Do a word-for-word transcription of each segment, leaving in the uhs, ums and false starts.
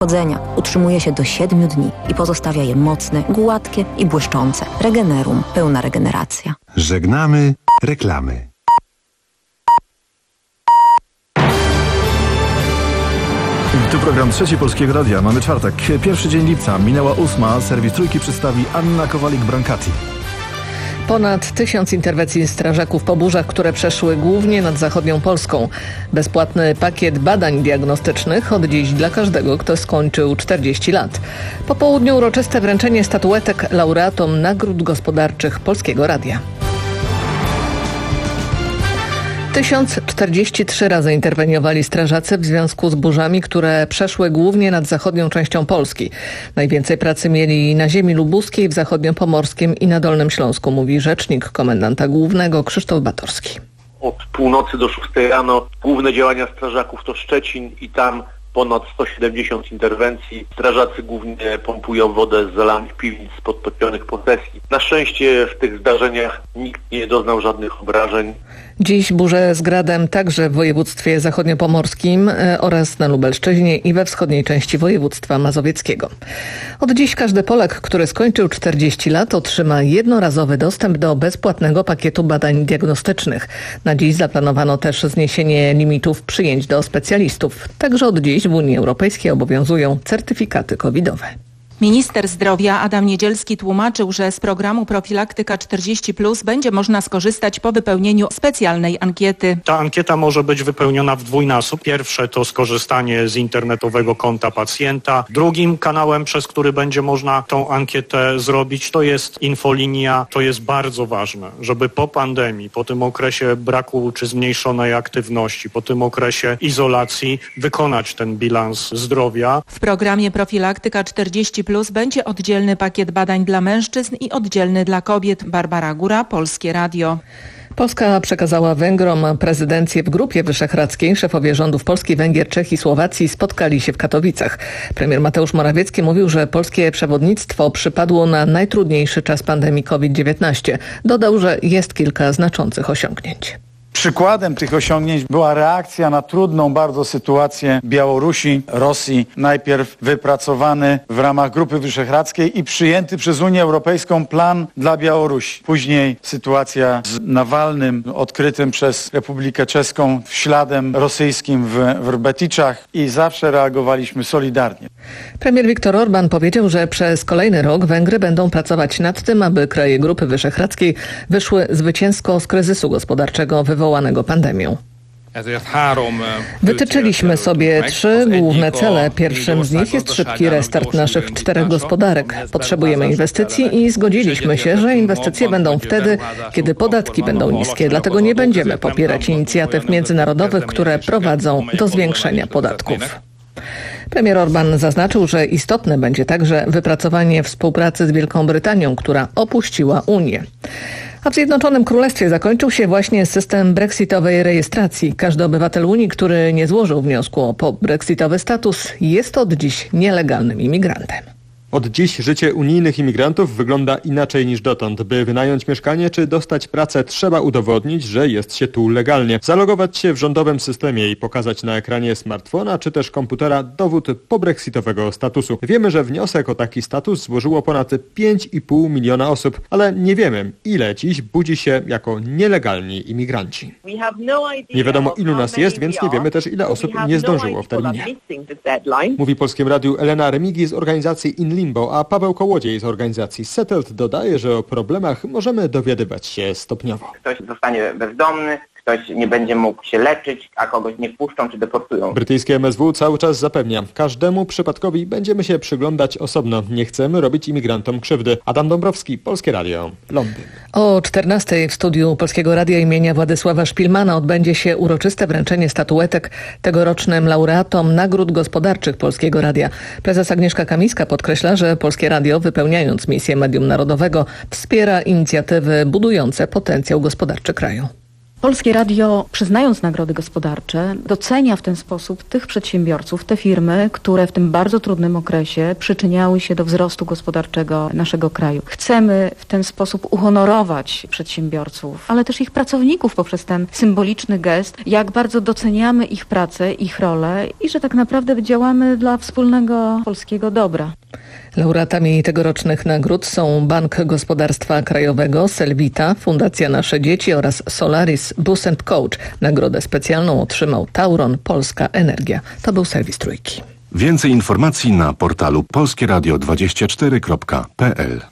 Chodzenia utrzymuje się do siedmiu dni i pozostawia je mocne, gładkie i błyszczące. Regenerum. Pełna regeneracja. Żegnamy reklamy. Tu program Trzeci Polskiego Radia. Mamy czwartek. Pierwszy dzień lipca. Minęła ósma. Serwis Trójki przedstawi Anna Kowalik-Brancati. Ponad tysiąc interwencji strażaków po burzach, które przeszły głównie nad zachodnią Polską. Bezpłatny pakiet badań diagnostycznych od dziś dla każdego, kto skończył czterdzieści lat. Po południu uroczyste wręczenie statuetek laureatom nagród gospodarczych Polskiego Radia. tysiąc czterdzieści trzy razy interweniowali strażacy w związku z burzami, które przeszły głównie nad zachodnią częścią Polski. Najwięcej pracy mieli na ziemi lubuskiej, w zachodniopomorskim i na Dolnym Śląsku, mówi rzecznik komendanta głównego Krzysztof Batorski. Od północy do szóstej rano główne działania strażaków to Szczecin i tam ponad sto siedemdziesiąt interwencji. Strażacy głównie pompują wodę z zalanych piwnic, z podtopionych posesji. Na szczęście w tych zdarzeniach nikt nie doznał żadnych obrażeń. Dziś burze z gradem także w województwie zachodniopomorskim oraz na Lubelszczyźnie i we wschodniej części województwa mazowieckiego. Od dziś każdy Polak, który skończył czterdzieści lat, otrzyma jednorazowy dostęp do bezpłatnego pakietu badań diagnostycznych. Na dziś zaplanowano też zniesienie limitów przyjęć do specjalistów. Także od dziś w Unii Europejskiej obowiązują certyfikaty covidowe. Minister zdrowia Adam Niedzielski tłumaczył, że z programu Profilaktyka czterdzieści plus będzie można skorzystać po wypełnieniu specjalnej ankiety. Ta ankieta może być wypełniona w dwójnasób. Pierwsze to skorzystanie z internetowego konta pacjenta. Drugim kanałem, przez który będzie można tą ankietę zrobić, to jest infolinia. To jest bardzo ważne, żeby po pandemii, po tym okresie braku czy zmniejszonej aktywności, po tym okresie izolacji wykonać ten bilans zdrowia. W programie Profilaktyka czterdzieści plus będzie oddzielny pakiet badań dla mężczyzn i oddzielny dla kobiet. Barbara Góra, Polskie Radio. Polska przekazała Węgrom prezydencję w Grupie Wyszehradzkiej. Szefowie rządów Polski, Węgier, Czech i Słowacji spotkali się w Katowicach. Premier Mateusz Morawiecki mówił, że polskie przewodnictwo przypadło na najtrudniejszy czas pandemii kowid dziewiętnaście. Dodał, że jest kilka znaczących osiągnięć. Przykładem tych osiągnięć była reakcja na trudną bardzo sytuację Białorusi, Rosji. Najpierw wypracowany w ramach Grupy Wyszehradzkiej i przyjęty przez Unię Europejską plan dla Białorusi. Później sytuacja z Nawalnym, odkrytym przez Republikę Czeską śladem rosyjskim w, w Rbeticzach i zawsze reagowaliśmy solidarnie. Premier Viktor Orban powiedział, że przez kolejny rok Węgry będą pracować nad tym, aby kraje Grupy Wyszehradzkiej wyszły zwycięsko z kryzysu gospodarczego wywołanego pandemią. Wytyczyliśmy sobie trzy główne cele. Pierwszym z nich jest szybki restart naszych czterech gospodarek. Potrzebujemy inwestycji i zgodziliśmy się, że inwestycje będą wtedy, kiedy podatki będą niskie. Dlatego nie będziemy popierać inicjatyw międzynarodowych, które prowadzą do zwiększenia podatków. Premier Orban zaznaczył, że istotne będzie także wypracowanie współpracy z Wielką Brytanią, która opuściła Unię. A w Zjednoczonym Królestwie zakończył się właśnie system brexitowej rejestracji. Każdy obywatel Unii, który nie złożył wniosku o pobrexitowy status, jest od dziś nielegalnym imigrantem. Od dziś życie unijnych imigrantów wygląda inaczej niż dotąd. By wynająć mieszkanie czy dostać pracę, trzeba udowodnić, że jest się tu legalnie. Zalogować się w rządowym systemie i pokazać na ekranie smartfona czy też komputera dowód pobrexitowego statusu. Wiemy, że wniosek o taki status złożyło ponad pięć i pół miliona osób, ale nie wiemy, ile dziś budzi się jako nielegalni imigranci. Nie wiadomo, ilu nas jest, więc nie wiemy też, ile osób nie zdążyło w terminie. Mówi Polskiemu Radiu Elena Remigi z organizacji In Limbo, a Paweł Kołodziej z organizacji Settled dodaje, że o problemach możemy dowiadywać się stopniowo. Ktoś zostanie bezdomny, ktoś nie będzie mógł się leczyć, a kogoś nie wpuszczą czy deportują. Brytyjskie M S W cały czas zapewnia, każdemu przypadkowi będziemy się przyglądać osobno. Nie chcemy robić imigrantom krzywdy. Adam Dąbrowski, Polskie Radio, Londyn. O czternastej w studiu Polskiego Radia imienia Władysława Szpilmana odbędzie się uroczyste wręczenie statuetek tegorocznym laureatom nagród gospodarczych Polskiego Radia. Prezes Agnieszka Kamińska podkreśla, że Polskie Radio, wypełniając misję medium narodowego, wspiera inicjatywy budujące potencjał gospodarczy kraju. Polskie Radio, przyznając nagrody gospodarcze, docenia w ten sposób tych przedsiębiorców, te firmy, które w tym bardzo trudnym okresie przyczyniały się do wzrostu gospodarczego naszego kraju. Chcemy w ten sposób uhonorować przedsiębiorców, ale też ich pracowników poprzez ten symboliczny gest, jak bardzo doceniamy ich pracę, ich rolę i że tak naprawdę działamy dla wspólnego polskiego dobra. Laureatami tegorocznych nagród są Bank Gospodarstwa Krajowego, Selwita, Fundacja Nasze Dzieci oraz Solaris Bus and Coach. Nagrodę specjalną otrzymał Tauron Polska Energia. To był serwis Trójki. Więcej informacji na portalu polskieradio dwadzieścia cztery kropka p l.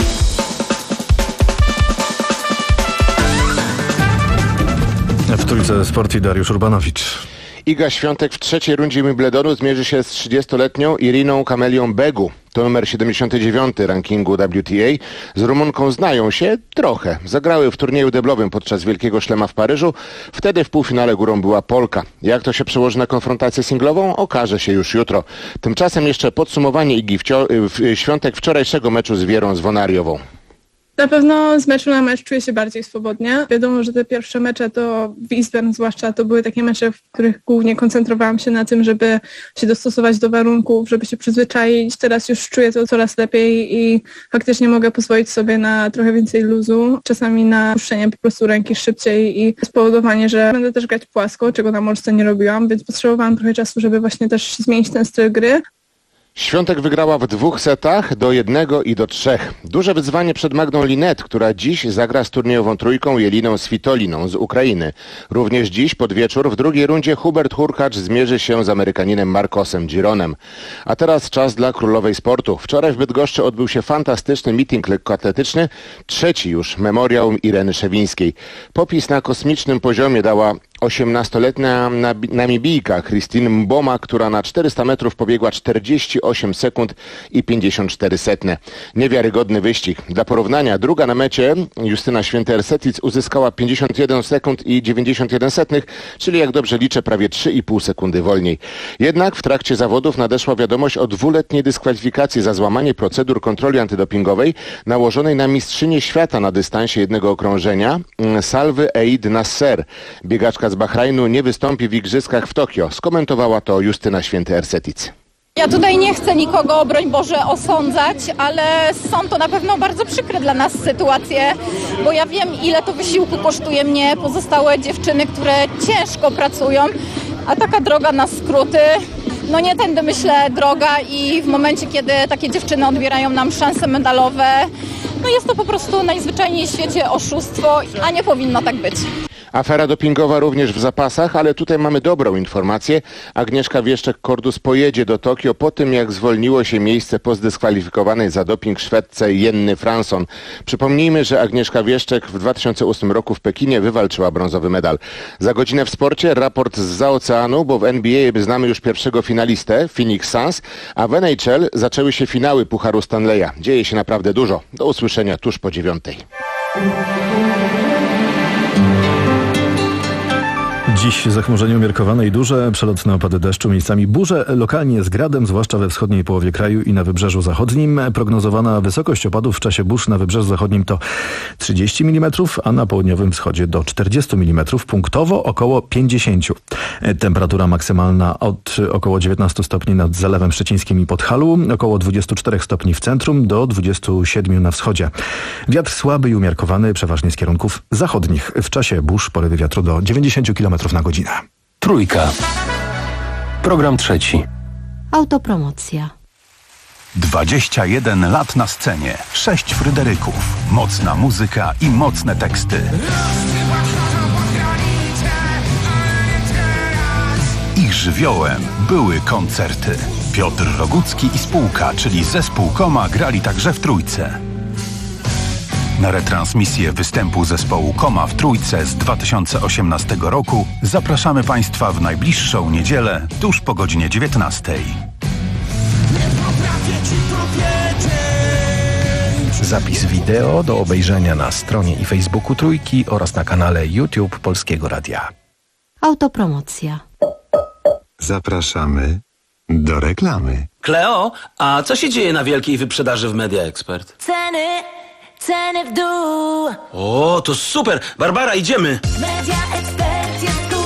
W Trójce Sport i Dariusz Urbanowicz. Iga Świątek w trzeciej rundzie Wimbledonu zmierzy się z trzydziestoletnią Iriną Kamelią Begu. To numer siedemdziesiąty dziewiąty rankingu W T A. Z Rumunką znają się trochę. Zagrały w turnieju deblowym podczas Wielkiego Szlema w Paryżu. Wtedy w półfinale górą była Polka. Jak to się przełoży na konfrontację singlową? Okaże się już jutro. Tymczasem jeszcze podsumowanie Igi Świątek wczorajszego meczu z Wierą Zwonariową. Na pewno z meczu na mecz czuję się bardziej swobodnie. Wiadomo, że te pierwsze mecze to w Eastbourne zwłaszcza to były takie mecze, w których głównie koncentrowałam się na tym, żeby się dostosować do warunków, żeby się przyzwyczaić. Teraz już czuję to coraz lepiej i faktycznie mogę pozwolić sobie na trochę więcej luzu. Czasami na puszczenie po prostu ręki szybciej i spowodowanie, że będę też grać płasko, czego na Molsce nie robiłam, więc potrzebowałam trochę czasu, żeby właśnie też zmienić ten styl gry. Świątek wygrała w dwóch setach, do jednego i do trzech. Duże wyzwanie przed Magdą Linette, która dziś zagra z turniejową trójką Jeliną Svitoliną z Ukrainy. Również dziś pod wieczór w drugiej rundzie Hubert Hurkacz zmierzy się z Amerykaninem Marcosem Gironem. A teraz czas dla królowej sportu. Wczoraj w Bydgoszczy odbył się fantastyczny meeting lekkoatletyczny, trzeci już memoriał Ireny Szewińskiej. Popis na kosmicznym poziomie dała osiemnastoletnia Namibijka Christine Mboma, która na czterysta metrów pobiegła czterdzieści osiem sekund i pięćdziesiąt cztery setne. Niewiarygodny wyścig. Dla porównania druga na mecie Justyna Święty-Ersetic uzyskała pięćdziesiąt jeden sekund i dziewięćdziesiąt jeden setnych, czyli jak dobrze liczę prawie trzy i pół sekundy wolniej. Jednak w trakcie zawodów nadeszła wiadomość o dwuletniej dyskwalifikacji za złamanie procedur kontroli antydopingowej nałożonej na mistrzynię świata na dystansie jednego okrążenia Salwy Eid Nasser. Biegaczka z Bahrajnu nie wystąpi w igrzyskach w Tokio. Skomentowała to Justyna Święty-Ersetic. Ja tutaj nie chcę nikogo, broń Boże, osądzać, ale są to na pewno bardzo przykre dla nas sytuacje, bo ja wiem, ile to wysiłku kosztuje mnie, pozostałe dziewczyny, które ciężko pracują, a taka droga na skróty, no nie tędy myślę droga i w momencie, kiedy takie dziewczyny odbierają nam szanse medalowe, no jest to po prostu najzwyczajniej w świecie oszustwo, a nie powinno tak być. Afera dopingowa również w zapasach, ale tutaj mamy dobrą informację. Agnieszka Wieszczek-Kordus pojedzie do Tokio po tym, jak zwolniło się miejsce po zdyskwalifikowanej za doping Szwedce Jenny Fransson. Przypomnijmy, że Agnieszka Wieszczek w dwa tysiące ósmym roku w Pekinie wywalczyła brązowy medal. Za godzinę w sporcie raport zza oceanu, bo w N B A znamy już pierwszego finalistę, Phoenix Suns, a w N H L zaczęły się finały Pucharu Stanleya. Dzieje się naprawdę dużo. Do usłyszenia tuż po dziewiątej. Dziś zachmurzenie umiarkowane i duże, przelotne opady deszczu, miejscami burze, lokalnie z gradem, zwłaszcza we wschodniej połowie kraju i na wybrzeżu zachodnim. Prognozowana wysokość opadów w czasie burz na wybrzeżu zachodnim to trzydzieści milimetrów, a na południowym wschodzie do czterdzieści milimetrów, punktowo około pięćdziesiąt. Temperatura maksymalna od około dziewiętnaście stopni nad Zalewem Szczecińskim i Podhalu, około dwadzieścia cztery stopni w centrum, do dwudziestu siedmiu na wschodzie. Wiatr słaby i umiarkowany, przeważnie z kierunków zachodnich. W czasie burz porywy wiatru do dziewięćdziesięciu kilometrów na godzinę. Trójka. Program trzeci. Autopromocja. dwadzieścia jeden lat na scenie. Sześć Fryderyków. Mocna muzyka i mocne teksty. Ich żywiołem były koncerty. Piotr Rogucki i spółka, czyli zespół Koma, grali także w Trójce. Na retransmisję występu zespołu Koma w Trójce z dwa tysiące osiemnastego roku zapraszamy Państwa w najbliższą niedzielę tuż po godzinie dziewiętnastej. Zapis wideo do obejrzenia na stronie i Facebooku Trójki oraz na kanale YouTube Polskiego Radia. Autopromocja. Zapraszamy do reklamy. Kleo, a co się dzieje na wielkiej wyprzedaży w Media Expert? Ceny, Ceny w dół. O, to super! Barbara, idziemy! Media Expert jest tu.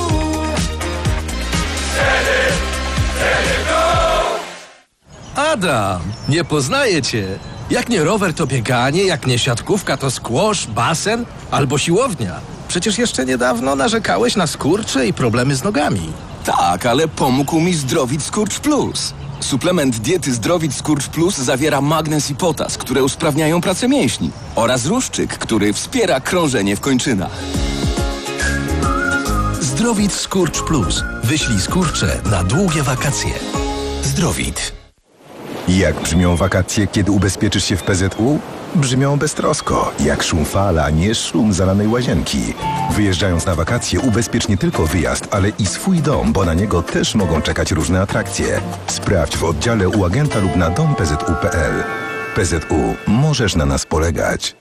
Ceny, ceny w dół. Adam, nie poznaję cię. Jak nie rower, to bieganie, jak nie siatkówka, to squash, basen albo siłownia. Przecież jeszcze niedawno narzekałeś na skurcze i problemy z nogami. Tak, ale pomógł mi Zdrowit Skurcz Plus. Suplement diety Zdrowit Skurcz Plus zawiera magnez i potas, które usprawniają pracę mięśni, oraz ruszczyk, który wspiera krążenie w kończynach. Zdrowit Skurcz Plus. Wyślij skurcze na długie wakacje. Zdrowit. Jak brzmią wakacje, kiedy ubezpieczysz się w P Z U? Brzmią beztrosko, jak szum fal, a nie szum zalanej łazienki. Wyjeżdżając na wakacje, ubezpiecz nie tylko wyjazd, ale i swój dom, bo na niego też mogą czekać różne atrakcje. Sprawdź w oddziale u agenta lub na dom p z u kropka p l. P Z U. Możesz na nas polegać.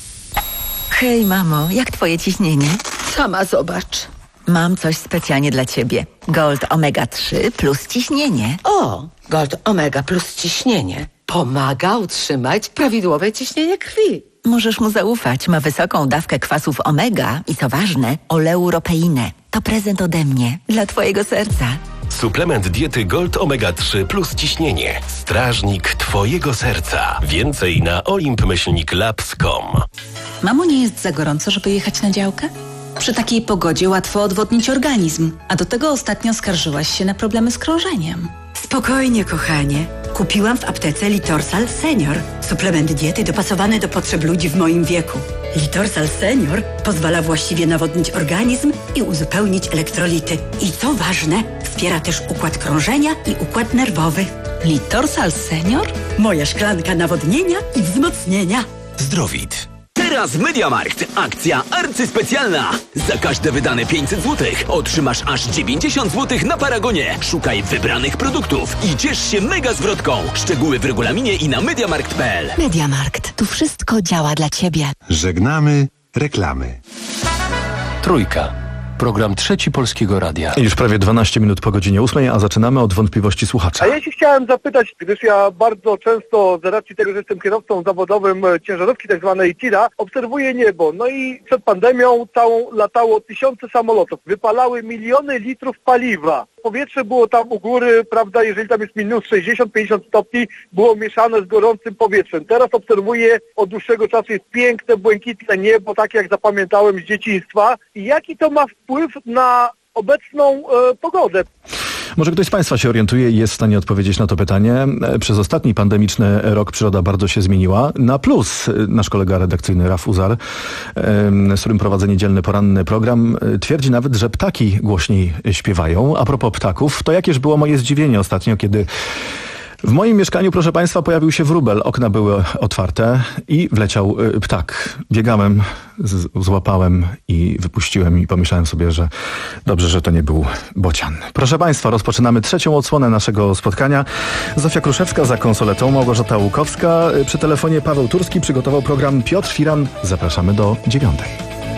Hej, mamo, jak twoje ciśnienie? Sama zobacz. Mam coś specjalnie dla ciebie. Gold omega trzy plus ciśnienie. O, Gold Omega plus ciśnienie. Pomaga utrzymać prawidłowe ciśnienie krwi. Możesz mu zaufać. Ma wysoką dawkę kwasów omega i co ważne, oleuropeinę. To prezent ode mnie dla twojego serca. Suplement diety Gold omega trzy plus ciśnienie. Strażnik twojego serca. Więcej na olimp myślnik labs kropka com. Mamo, nie jest za gorąco, żeby jechać na działkę? Przy takiej pogodzie łatwo odwodnić organizm, a do tego ostatnio skarżyłaś się na problemy z krążeniem. Spokojnie, kochanie. Kupiłam w aptece Litorsal Senior. Suplement diety dopasowany do potrzeb ludzi w moim wieku. Litorsal Senior pozwala właściwie nawodnić organizm i uzupełnić elektrolity. I co ważne, wspiera też układ krążenia i układ nerwowy. Litorsal Senior? Moja szklanka nawodnienia i wzmocnienia. Zdrowit. Teraz MediaMarkt. Akcja arcyspecjalna. Za każde wydane pięćset złotych otrzymasz aż dziewięćdziesiąt złotych na Paragonie. Szukaj wybranych produktów i ciesz się mega zwrotką. Szczegóły w regulaminie i na mediamarkt kropka p l. MediaMarkt. Tu wszystko działa dla ciebie. Żegnamy reklamy. Trójka. Program Trzeci Polskiego Radia. Już prawie dwanaście minut po godzinie ósmej, a zaczynamy od wątpliwości słuchacza. A ja się chciałem zapytać, gdyż ja bardzo często z racji tego, że jestem kierowcą zawodowym ciężarówki tak zwanej tira, obserwuję niebo. No i przed pandemią całą latało tysiące samolotów, wypalały miliony litrów paliwa. Powietrze było tam u góry, prawda, jeżeli tam jest minus sześćdziesiąt pięćdziesiąt stopni, było mieszane z gorącym powietrzem. Teraz obserwuję od dłuższego czasu jest piękne, błękitne niebo, takie jak zapamiętałem z dzieciństwa. I jaki to ma wpływ na obecną e, pogodę? Może ktoś z Państwa się orientuje i jest w stanie odpowiedzieć na to pytanie. Przez ostatni pandemiczny rok przyroda bardzo się zmieniła. Na plus nasz kolega redakcyjny Raf Uzar, z którym prowadzę niedzielny poranny program, twierdzi nawet, że ptaki głośniej śpiewają. A propos ptaków, to jakież było moje zdziwienie ostatnio, kiedy w moim mieszkaniu, proszę Państwa, pojawił się wróbel. Okna były otwarte i wleciał ptak. Biegałem, z- złapałem i wypuściłem i pomyślałem sobie, że dobrze, że to nie był bocian. Proszę Państwa, rozpoczynamy trzecią odsłonę naszego spotkania. Zofia Kruszewska za konsoletą, Małgorzata Łukowska. Przy telefonie Paweł Turski przygotował program Piotr Firan. Zapraszamy do dziewiątej.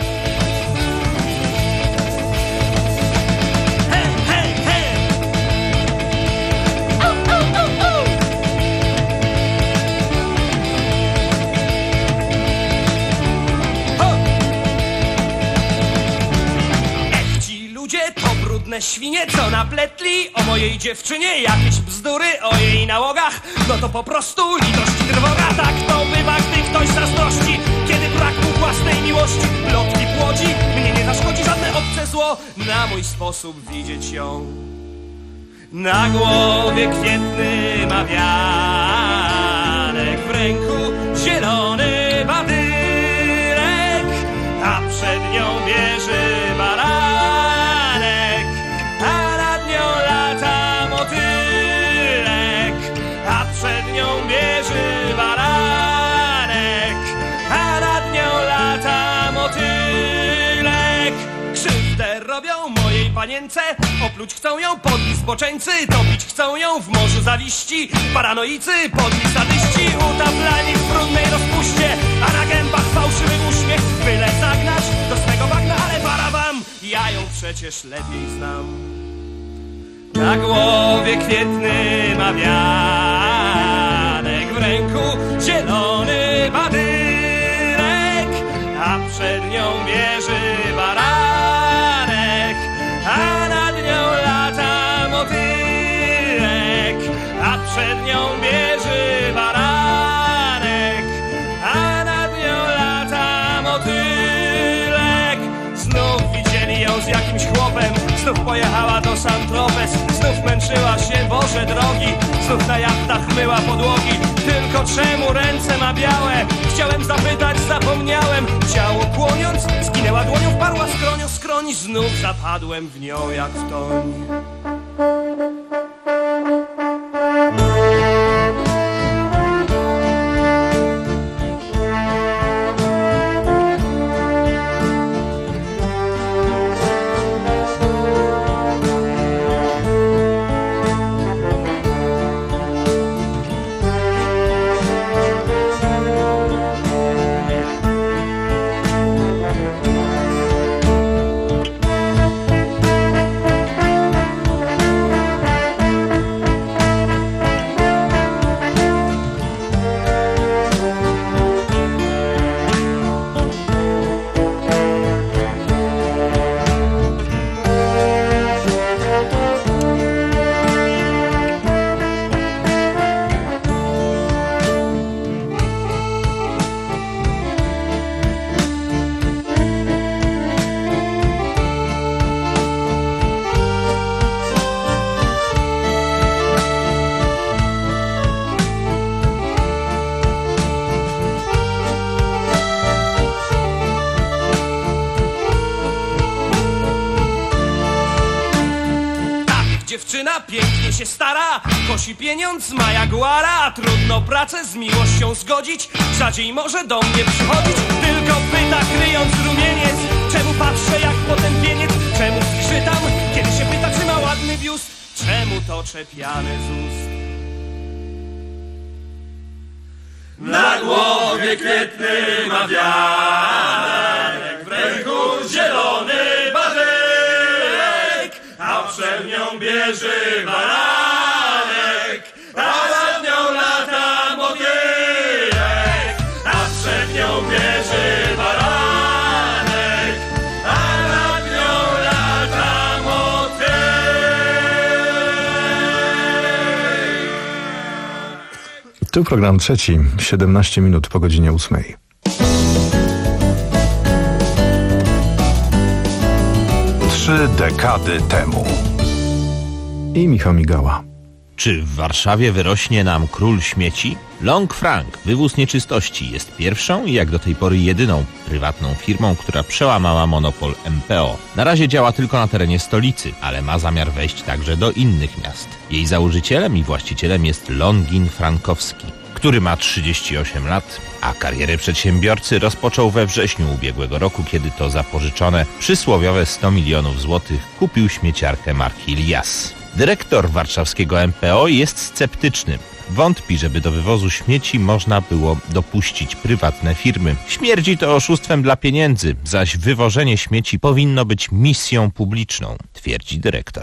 Świnie, co napletli o mojej dziewczynie jakieś bzdury o jej nałogach, no to po prostu litość i trwoga. Tak to bywa, gdy ktoś zazdrości, kiedy brak mu własnej miłości plotki płodzi. Mnie nie zaszkodzi żadne obce zło, na mój sposób widzieć ją. Na głowie kwietny ma wianek, w ręku zielony badyrek, a przed nią bierze baranek. Bierze baranek, a nad nią lata motylek. Krzywdę robią mojej panience, opluć chcą ją podli zboczeńcy, topić chcą ją w morzu zawiści, paranoicy, podli sadyści, utaplani w brudnej rozpuście, a na gębach fałszywy uśmiech, byle zagnać do swego bagna, ale para wam, ja ją przecież lepiej znam. Na głowie kwietny ma wianek, w ręku zielony badyrek, przed nią bieży baranek, a nad nią lata motylek, a przed nią bieży baranek, a nad nią lata motylek. Znów widzieli ją z jakimś chłopem, znów pojechała do Saint-Tropez, znów męczyła się, Boże drogi, znów na jachtach myła podłogi. Tylko czemu ręce ma białe? Chciałem zapytać, zapomniałem. Ciało kłoniąc, zginęła dłonią, wparła skronią skroń. Znów zapadłem w nią jak w toń. Dziewczyna pięknie się stara, kosi pieniądz, ma jaguara. Trudno pracę z miłością zgodzić, rzadziej może do mnie przychodzić. Tylko pyta, kryjąc rumieniec, czemu patrzę jak potępieniec. Czemu skrzytam, kiedy się pyta, czy ma ładny biust. Czemu to czepiane z ust. Na głowie kwietny ma wianek, w ręku zielony badynek, a przed nią bierze baranek, a nad nią lata motylek, a przed nią bierze baranek, a nad nią lata motylek. Tu program trzeci, siedemnaście minut po godzinie ósmej. Trzy dekady temu. I Michał Migała. Czy w Warszawie wyrośnie nam król śmieci? Long Frank, wywóz nieczystości, jest pierwszą i jak do tej pory jedyną prywatną firmą, która przełamała monopol M P O. Na razie działa tylko na terenie stolicy, ale ma zamiar wejść także do innych miast. Jej założycielem i właścicielem jest Longin Frankowski, który ma trzydzieści osiem lat, a karierę przedsiębiorcy rozpoczął we wrześniu ubiegłego roku, kiedy to za pożyczone przysłowiowe sto milionów złotych kupił śmieciarkę marki Lias. Dyrektor warszawskiego M P O jest sceptyczny. Wątpi, żeby do wywozu śmieci można było dopuścić prywatne firmy. Śmierdzi to oszustwem dla pieniędzy, zaś wywożenie śmieci powinno być misją publiczną, twierdzi dyrektor.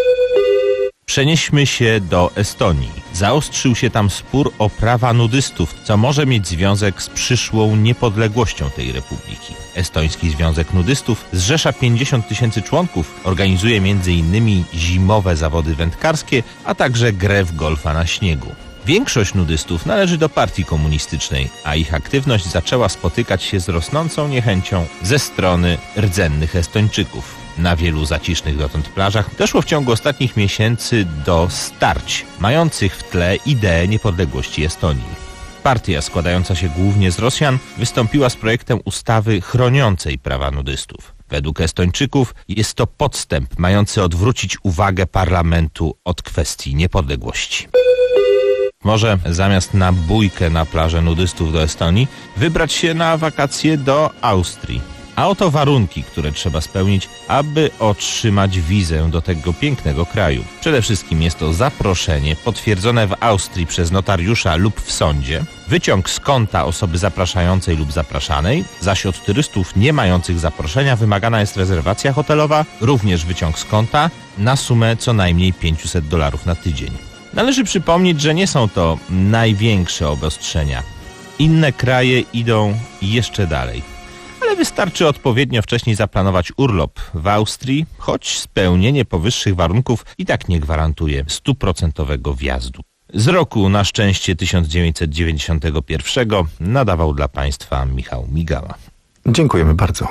Przenieśmy się do Estonii. Zaostrzył się tam spór o prawa nudystów, co może mieć związek z przyszłą niepodległością tej republiki. Estoński Związek Nudystów zrzesza pięćdziesiąt tysięcy członków, organizuje między innymi zimowe zawody wędkarskie, a także grę w golfa na śniegu. Większość nudystów należy do partii komunistycznej, a ich aktywność zaczęła spotykać się z rosnącą niechęcią ze strony rdzennych Estończyków. Na wielu zacisznych dotąd plażach doszło w ciągu ostatnich miesięcy do starć, mających w tle ideę niepodległości Estonii. Partia składająca się głównie z Rosjan wystąpiła z projektem ustawy chroniącej prawa nudystów. Według Estończyków jest to podstęp mający odwrócić uwagę parlamentu od kwestii niepodległości. Może zamiast na bójkę na plażę nudystów do Estonii wybrać się na wakacje do Austrii. A oto warunki, które trzeba spełnić, aby otrzymać wizę do tego pięknego kraju. Przede wszystkim jest to zaproszenie potwierdzone w Austrii przez notariusza lub w sądzie, wyciąg z konta osoby zapraszającej lub zapraszanej, zaś od turystów nie mających zaproszenia wymagana jest rezerwacja hotelowa, również wyciąg z konta na sumę co najmniej pięćset dolarów na tydzień. Należy przypomnieć, że nie są to największe obostrzenia. Inne kraje idą jeszcze dalej. ale wystarczy odpowiednio wcześniej zaplanować urlop w Austrii, choć spełnienie powyższych warunków i tak nie gwarantuje stuprocentowego wjazdu. Z roku na szczęście tysiąc dziewięćset dziewięćdziesiątego pierwszego nadawał dla Państwa Michał Migała. Dziękujemy bardzo.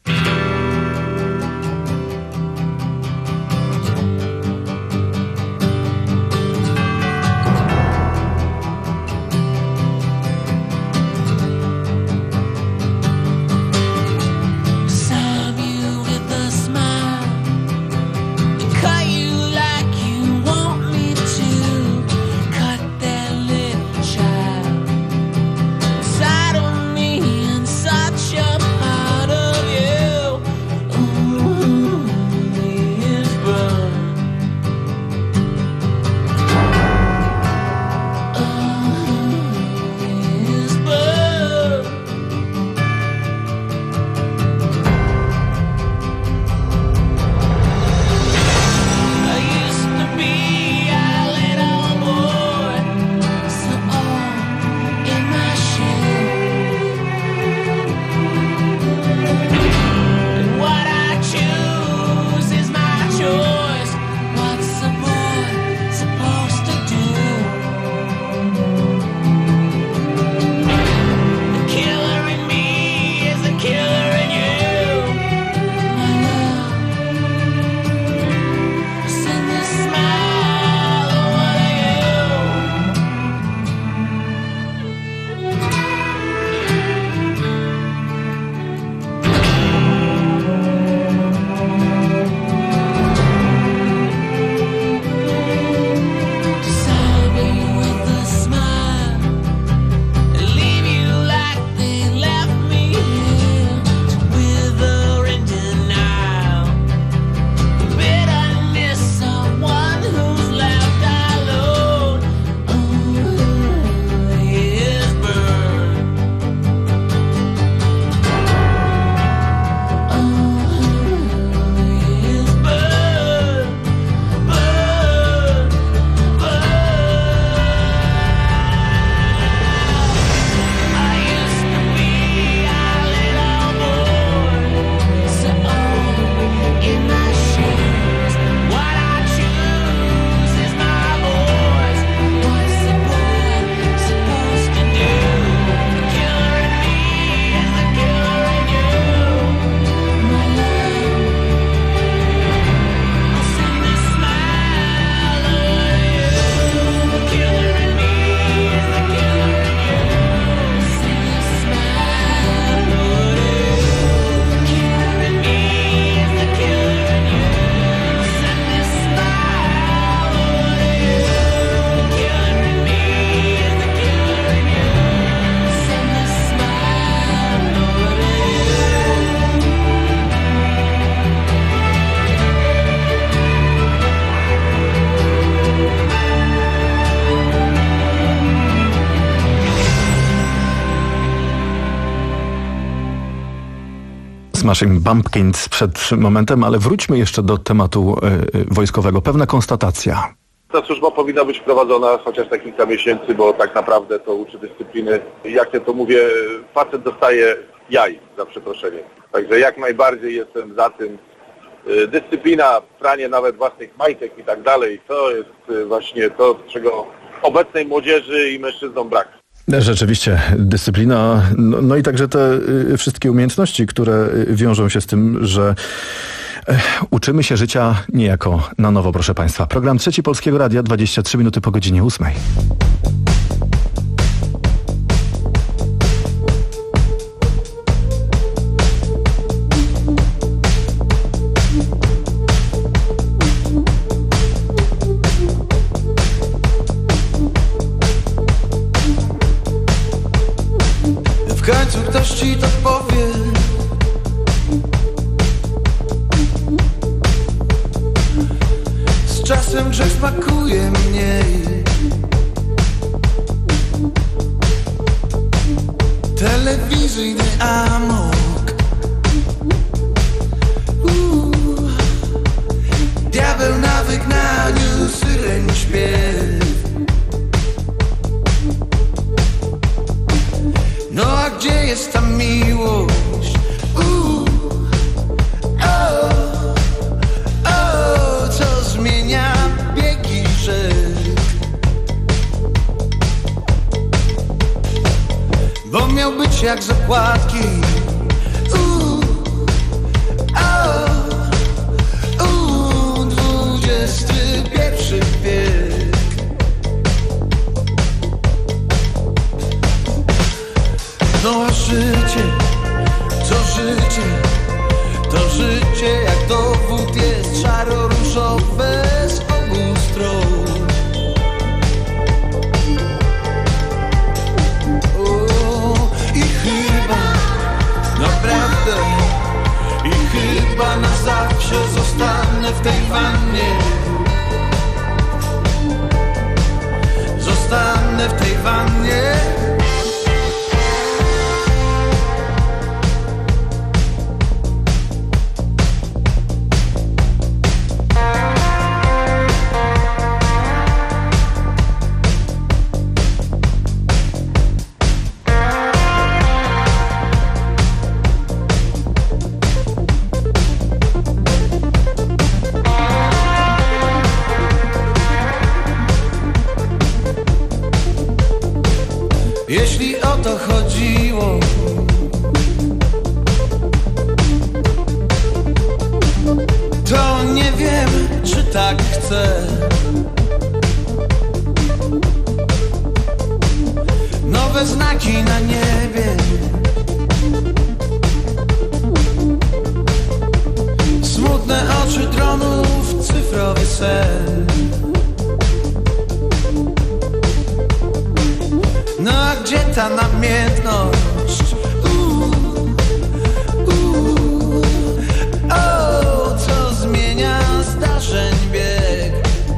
Smashing Pumpkins przed momentem, ale wróćmy jeszcze do tematu y, wojskowego. Pewna konstatacja. Ta służba powinna być wprowadzona chociaż na kilka miesięcy, bo tak naprawdę to uczy dyscypliny. Jak ja to mówię, facet dostaje jaj, za przeproszeniem. Także jak najbardziej jestem za tym. Dyscyplina, pranie nawet własnych majtek i tak dalej, to jest właśnie to, czego obecnej młodzieży i mężczyznom brak. Rzeczywiście, dyscyplina, no, no i także te y, wszystkie umiejętności, które wiążą się z tym, że y, uczymy się życia niejako na nowo, proszę Państwa. Program Trzeci Polskiego Radia, dwadzieścia trzy minuty po godzinie ósmej. W końcu ktoś ci to powie. Z czasem grzech smakuje mniej. Telewizyjny amok. Uuu. Diabeł na wygnaniu, syren śpiew. No a gdzie jest ta miłość? miał być jak zakładki. Uuu, au, uuu, dwudziesty pierwszy wiek. No a życie, to życie, to życie jak dowód jest szaro-różowe z obu stron. I chyba, naprawdę, i chyba na zawsze zostanę w tej wannie. Zostanę w tej wannie. Jeśli o to chodziło, to nie wiem, czy tak chcę. Nowe znaki na niebie, smutne oczy dronów, cyfrowy sen. No a gdzie ta namiętność? Uuu, uuu, o, co zmienia zdarzeń bieg?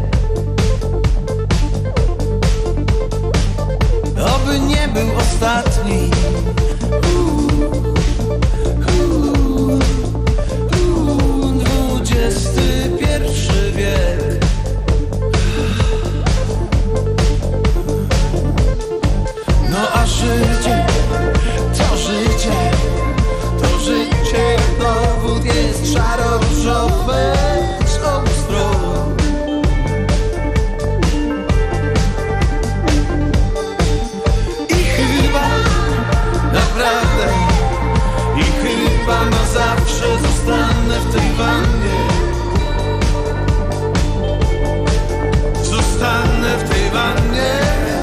Oby nie był ostatni. Uuu, uuu, uuu, dwudziesty pierwszy wiek. No a życie, to życie, to życie jak dowód jest szaro-różowe z obu stron. I chyba, naprawdę, i chyba na zawsze zostanę w tej wannie. Zostanę w tej wannie.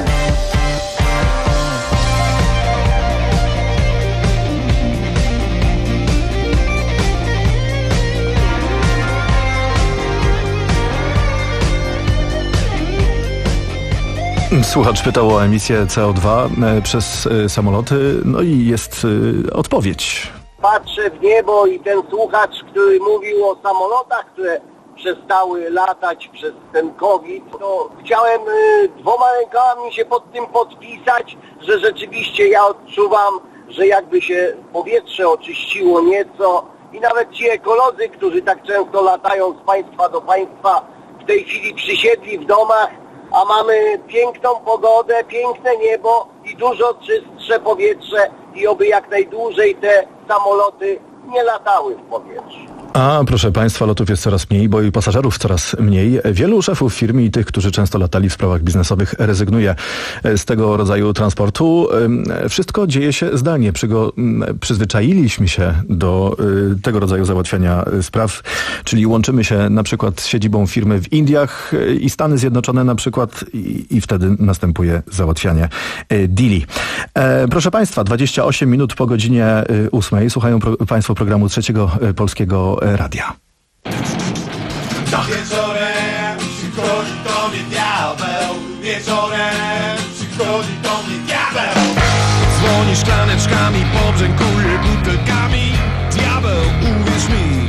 Słuchacz pytał o emisję C O dwa przez samoloty, no i jest odpowiedź. Patrzę w niebo i ten słuchacz, który mówił o samolotach, które przestały latać przez ten COVID, to chciałem dwoma rękami się pod tym podpisać, że rzeczywiście ja odczuwam, że jakby się powietrze oczyściło nieco i nawet ci ekolodzy, którzy tak często latają z państwa do państwa, w tej chwili przysiedli w domach, a mamy piękną pogodę, piękne niebo i dużo czystsze powietrze i oby jak najdłużej te samoloty nie latały w powietrzu. A proszę Państwa, lotów jest coraz mniej, bo i pasażerów coraz mniej. Wielu szefów firm i tych, którzy często latali w sprawach biznesowych, rezygnuje z tego rodzaju transportu. Wszystko dzieje się zdalnie. Przygo- przyzwyczailiśmy się do tego rodzaju załatwiania spraw, czyli łączymy się na przykład z siedzibą firmy w Indiach i Stany Zjednoczone na przykład i, i wtedy następuje załatwianie deali. Proszę Państwa, dwadzieścia osiem minut po godzinie ósmej. Słuchają pro- Państwo programu Trzeciego Polskiego Radia. Wieczorem przychodzi do mnie diabeł, wieczorem przychodzi do mnie diabeł. Dzwoni szklaneczkami, pobrzękuje butelkami. Diabeł, uwierz mi.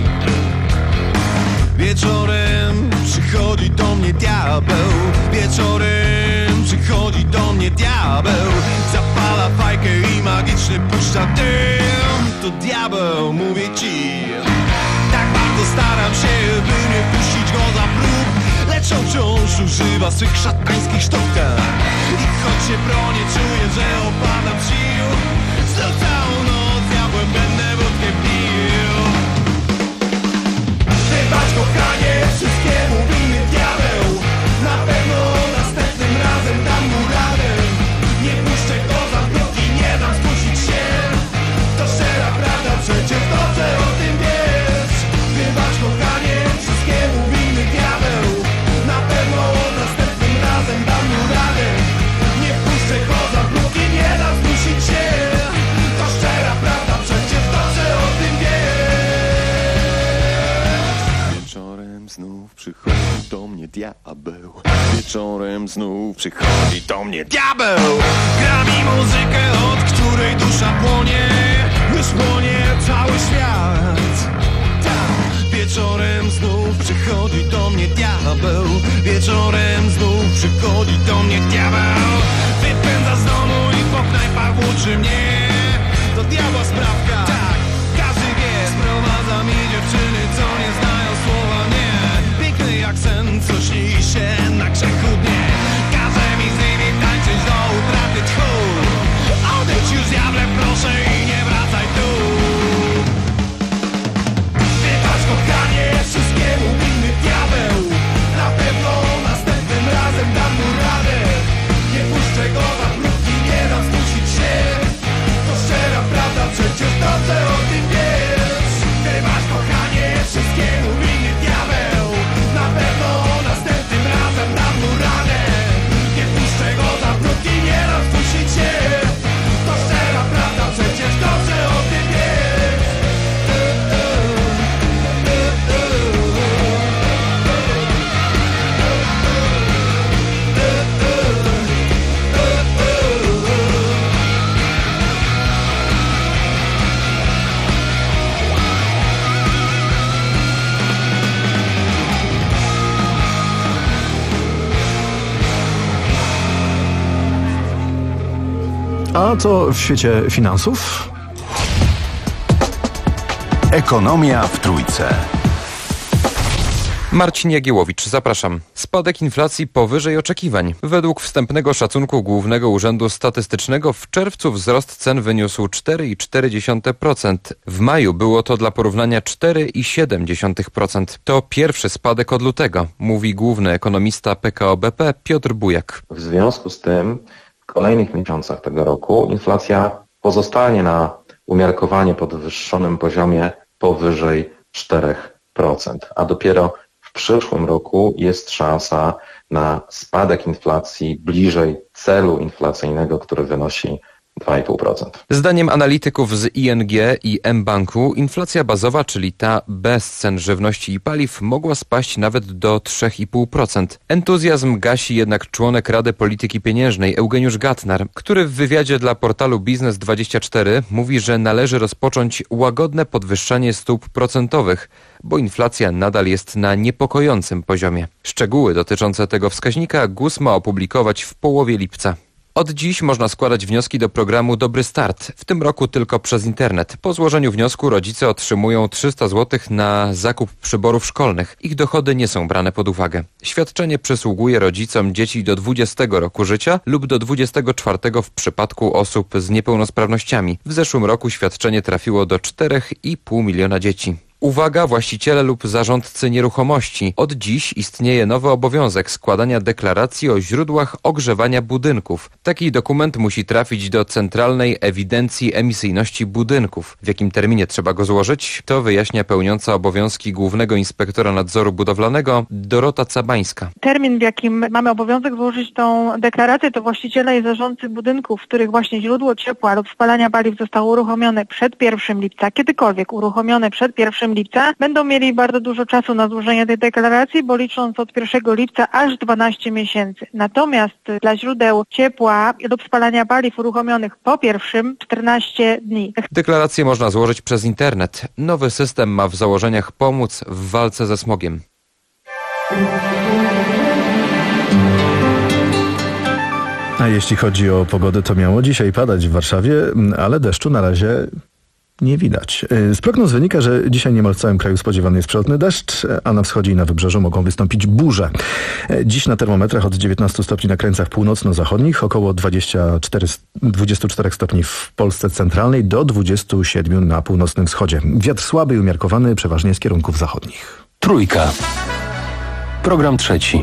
Wieczorem przychodzi do mnie diabeł, wieczorem przychodzi do mnie diabeł. Zapala fajkę i magicznie puszcza dym. To diabeł, mówię ci. Tak bardzo staram się, by nie puścić go za próg, lecz on wciąż używa swych szatańskich sztuk. I choć się bronię, czuję, że opadam z sił. Znów całą noc diabłem będę wódkę pił. Wybacz kochanie, wszystkiemu winny diabeł. Na pewno następnym razem dam mu radę. Nie puszczę go za progi, nie dam skusić się. mnie diabeł. Wieczorem znów przychodzi do mnie diabeł. Gra mi muzykę, od której dusza płonie, już płonie cały świat. Tak, wieczorem znów przychodzi do mnie diabeł. Wieczorem znów przychodzi do mnie diabeł. Wypędza z domu i po knajpach włóczy mnie. To diabła sprawka, tak, każdy wie. Sprowadza mi dziewczyny, co nie znają słowa nie. Piękny jak sen, co śni się na grzechu dnie. Każe mi z nimi tańczyć do utraty tchu. Odejdź już diable proszę i nie wracaj tu. Wybacz kochanie, wszystkiemu winny diabeł. Na pewno następnym razem dam mu radę. Nie puszczę go za próbki, nie dam zmusić się. To szczera prawda, przecież dobrze o tym wiesz. Wybacz kochanie, wszystkiemu winny diabeł. Na pewno następnym razem dam mu radę. Nie puszczę go za próbki, nie dam zmusić się. To szczera prawda, przecież dobrze o tym wiesz. A co w świecie finansów? Ekonomia w Trójce. Marcin Jagiełowicz, zapraszam. Spadek inflacji powyżej oczekiwań. Według wstępnego szacunku Głównego Urzędu Statystycznego w czerwcu wzrost cen wyniósł cztery przecinek cztery procent. W maju było to dla porównania cztery przecinek siedem procent. To pierwszy spadek od lutego, mówi główny ekonomista P K O B P Piotr Bujak. W związku z tym w kolejnych miesiącach tego roku inflacja pozostanie na umiarkowanie podwyższonym poziomie powyżej cztery procent, a dopiero w przyszłym roku jest szansa na spadek inflacji bliżej celu inflacyjnego, który wynosi dwa przecinek pięć procent. Zdaniem analityków z I N G i mBanku inflacja bazowa, czyli ta bez cen żywności i paliw, mogła spaść nawet do trzy przecinek pięć procent. Entuzjazm gasi jednak członek Rady Polityki Pieniężnej Eugeniusz Gatnar, który w wywiadzie dla portalu Biznes dwadzieścia cztery mówi, że należy rozpocząć łagodne podwyższanie stóp procentowych, bo inflacja nadal jest na niepokojącym poziomie. Szczegóły dotyczące tego wskaźnika G U S ma opublikować w połowie lipca. Od dziś można składać wnioski do programu Dobry Start, w tym roku tylko przez internet. Po złożeniu wniosku rodzice otrzymują trzysta złotych na zakup przyborów szkolnych. Ich dochody nie są brane pod uwagę. Świadczenie przysługuje rodzicom dzieci do dwudziestego roku życia lub do dwudziestego czwartego w przypadku osób z niepełnosprawnościami. W zeszłym roku świadczenie trafiło do cztery przecinek pięć miliona dzieci. Uwaga, właściciele lub zarządcy nieruchomości. Od dziś istnieje nowy obowiązek składania deklaracji o źródłach ogrzewania budynków. Taki dokument musi trafić do Centralnej Ewidencji Emisyjności Budynków. W jakim terminie trzeba go złożyć? To wyjaśnia pełniąca obowiązki Głównego Inspektora Nadzoru Budowlanego Dorota Cabańska. Termin, w jakim mamy obowiązek złożyć tą deklarację, to właściciele i zarządcy budynków, w których właśnie źródło ciepła lub spalania paliw zostało uruchomione przed pierwszego lipca, kiedykolwiek uruchomione przed pierwszego lipca, będą mieli bardzo dużo czasu na złożenie tej deklaracji, bo licząc od pierwszego lipca aż dwanaście miesięcy. Natomiast dla źródeł ciepła lub spalania paliw uruchomionych po pierwszym czternaście dni. Deklarację można złożyć przez internet. Nowy system ma w założeniach pomóc w walce ze smogiem. A jeśli chodzi o pogodę, to miało dzisiaj padać w Warszawie, ale deszczu na razie nie widać. Z prognoz wynika, że dzisiaj niemal w całym kraju spodziewany jest przelotny deszcz, a na wschodzie i na wybrzeżu mogą wystąpić burze. Dziś na termometrach od dziewiętnastu stopni na krańcach północno-zachodnich, około dwadzieścia cztery, dwadzieścia cztery stopni w Polsce centralnej, do dwudziestu siedmiu na północnym wschodzie. Wiatr słaby i umiarkowany, przeważnie z kierunków zachodnich. Trójka. Program trzeci.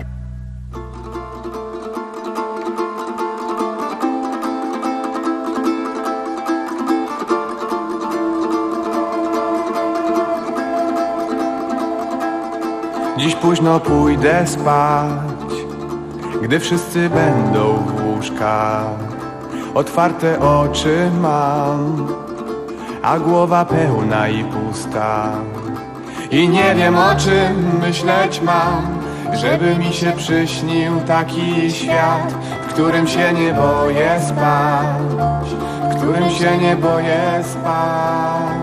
Dziś późno pójdę spać, gdy wszyscy będą w łóżkach. Otwarte oczy mam, a głowa pełna i pusta. I nie wiem, o czym myśleć mam, żeby mi się przyśnił taki świat, w którym się nie boję spać, w którym się nie boję spać.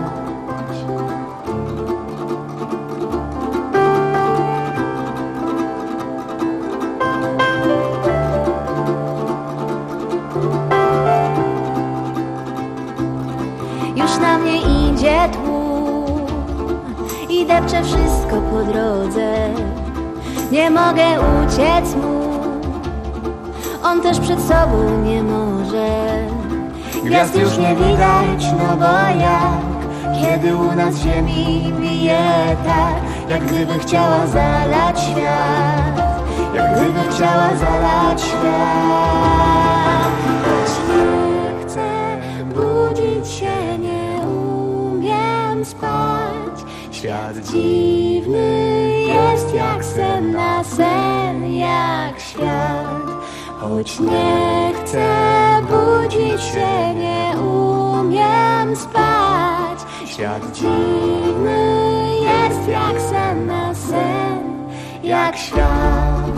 Już na mnie idzie tłum i depcze wszystko po drodze. Nie mogę uciec mu, on też przed sobą nie może. Gwiazd już nie widać, no bo jak, kiedy u nas ziemi bije tak, jak gdyby chciała zalać świat, jak gdyby chciała zalać świat. Choć nie chcę budzić się, nie umiem spać. Świat dziwny jest jak sen na sen, jak świat. Choć nie chcę budzić się, nie umiem spać. Świat dziwny jest jak sen na sen, jak świat.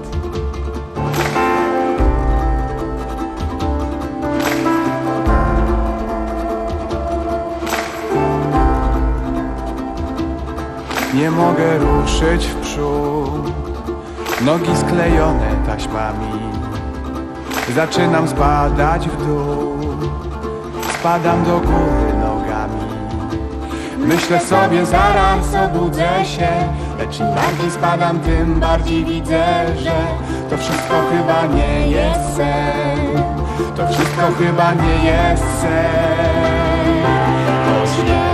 Nie mogę ruszyć w przód, nogi sklejone taśmami. Zaczynam spadać w dół, spadam do góry nogami. Myślę sobie, zaraz obudzę się, lecz im bardziej spadam, tym bardziej widzę, że to wszystko chyba nie jest sen. To wszystko chyba nie jest sen. Choć nie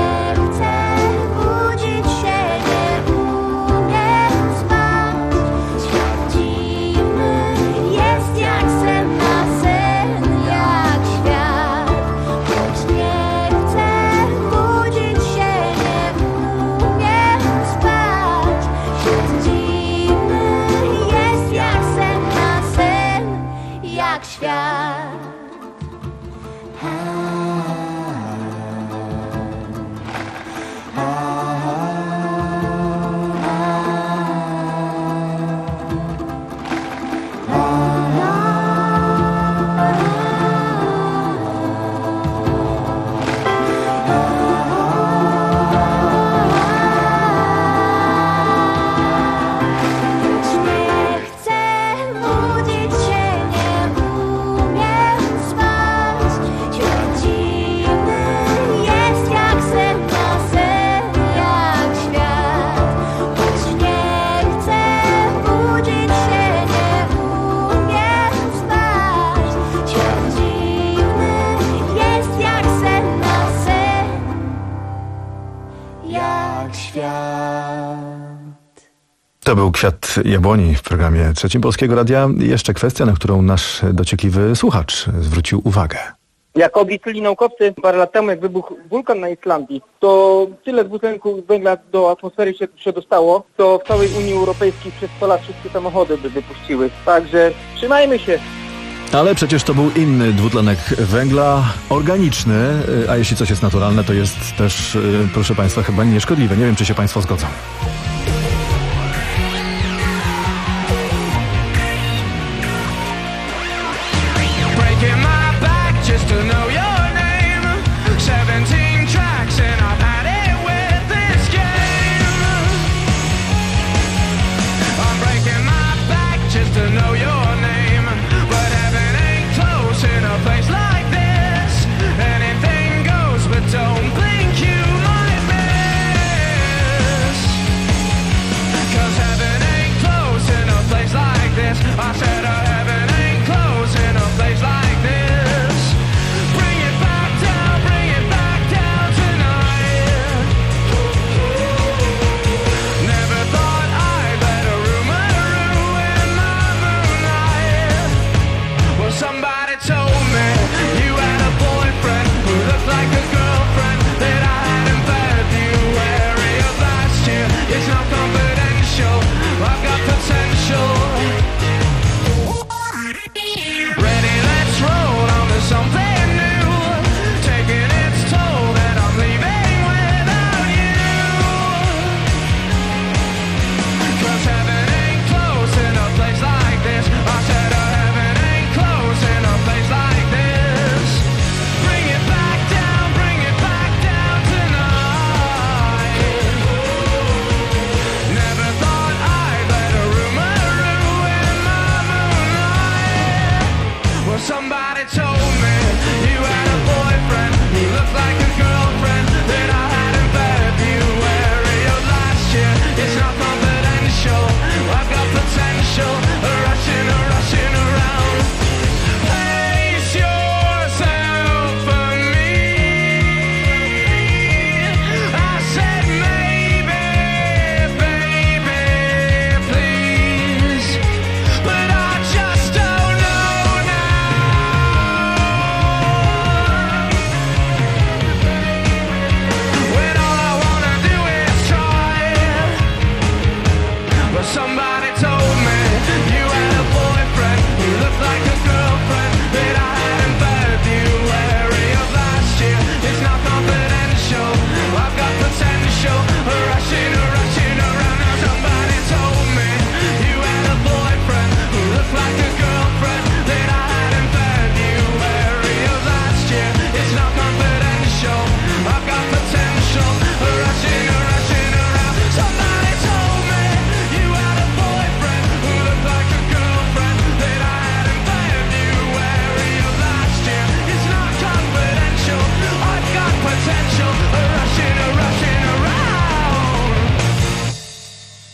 To był Kwiat Jabłoni w programie Trzecim Polskiego Radia. Jeszcze kwestia, na którą nasz dociekliwy słuchacz zwrócił uwagę. Jak obliczyli naukowcy parę lat temu, jak wybuchł wulkan na Islandii, to tyle dwutlenku węgla do atmosfery się przedostało, to w całej Unii Europejskiej przez sto lat wszystkie samochody by wypuściły. Także trzymajmy się. Ale przecież to był inny dwutlenek węgla, organiczny, a jeśli coś jest naturalne, to jest też, proszę Państwa, chyba nieszkodliwe. Nie wiem, czy się Państwo zgodzą. I said, oh, heaven ain't close in a place like this. Bring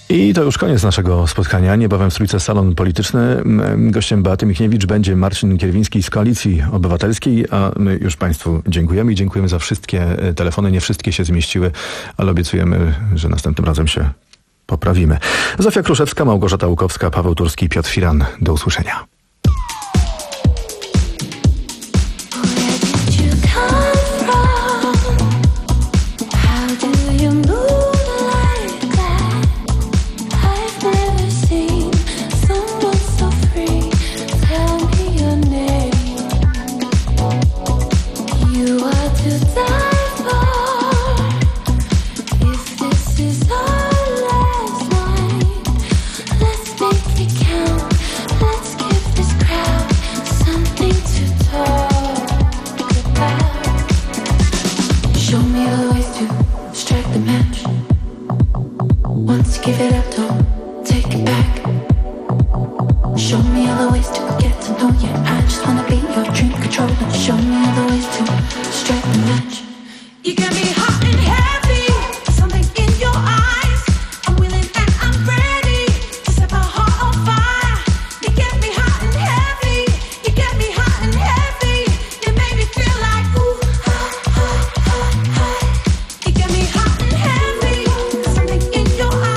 I to już koniec naszego spotkania. Niebawem w Trójce Salon Polityczny. Gościem Beaty Michniewicz będzie Marcin Kierwiński z Koalicji Obywatelskiej, a my już Państwu dziękujemy i dziękujemy za wszystkie telefony. Nie wszystkie się zmieściły, ale obiecujemy, że następnym razem się poprawimy. Zofia Kruszewska, Małgorzata Łukowska, Paweł Turski, Piotr Firan. Do usłyszenia. Give it up, don't take it back. Show me all the ways to get to know you. I just wanna be your dream controller. Show me all the ways to strike the match. You get me hot and heavy, something in your eyes. I'm willing and I'm ready to set my heart on fire. You get me hot and heavy, you get me hot and heavy. You make me feel like ooh, ah, ah, ah, ah. You get me hot and heavy, something in your eyes.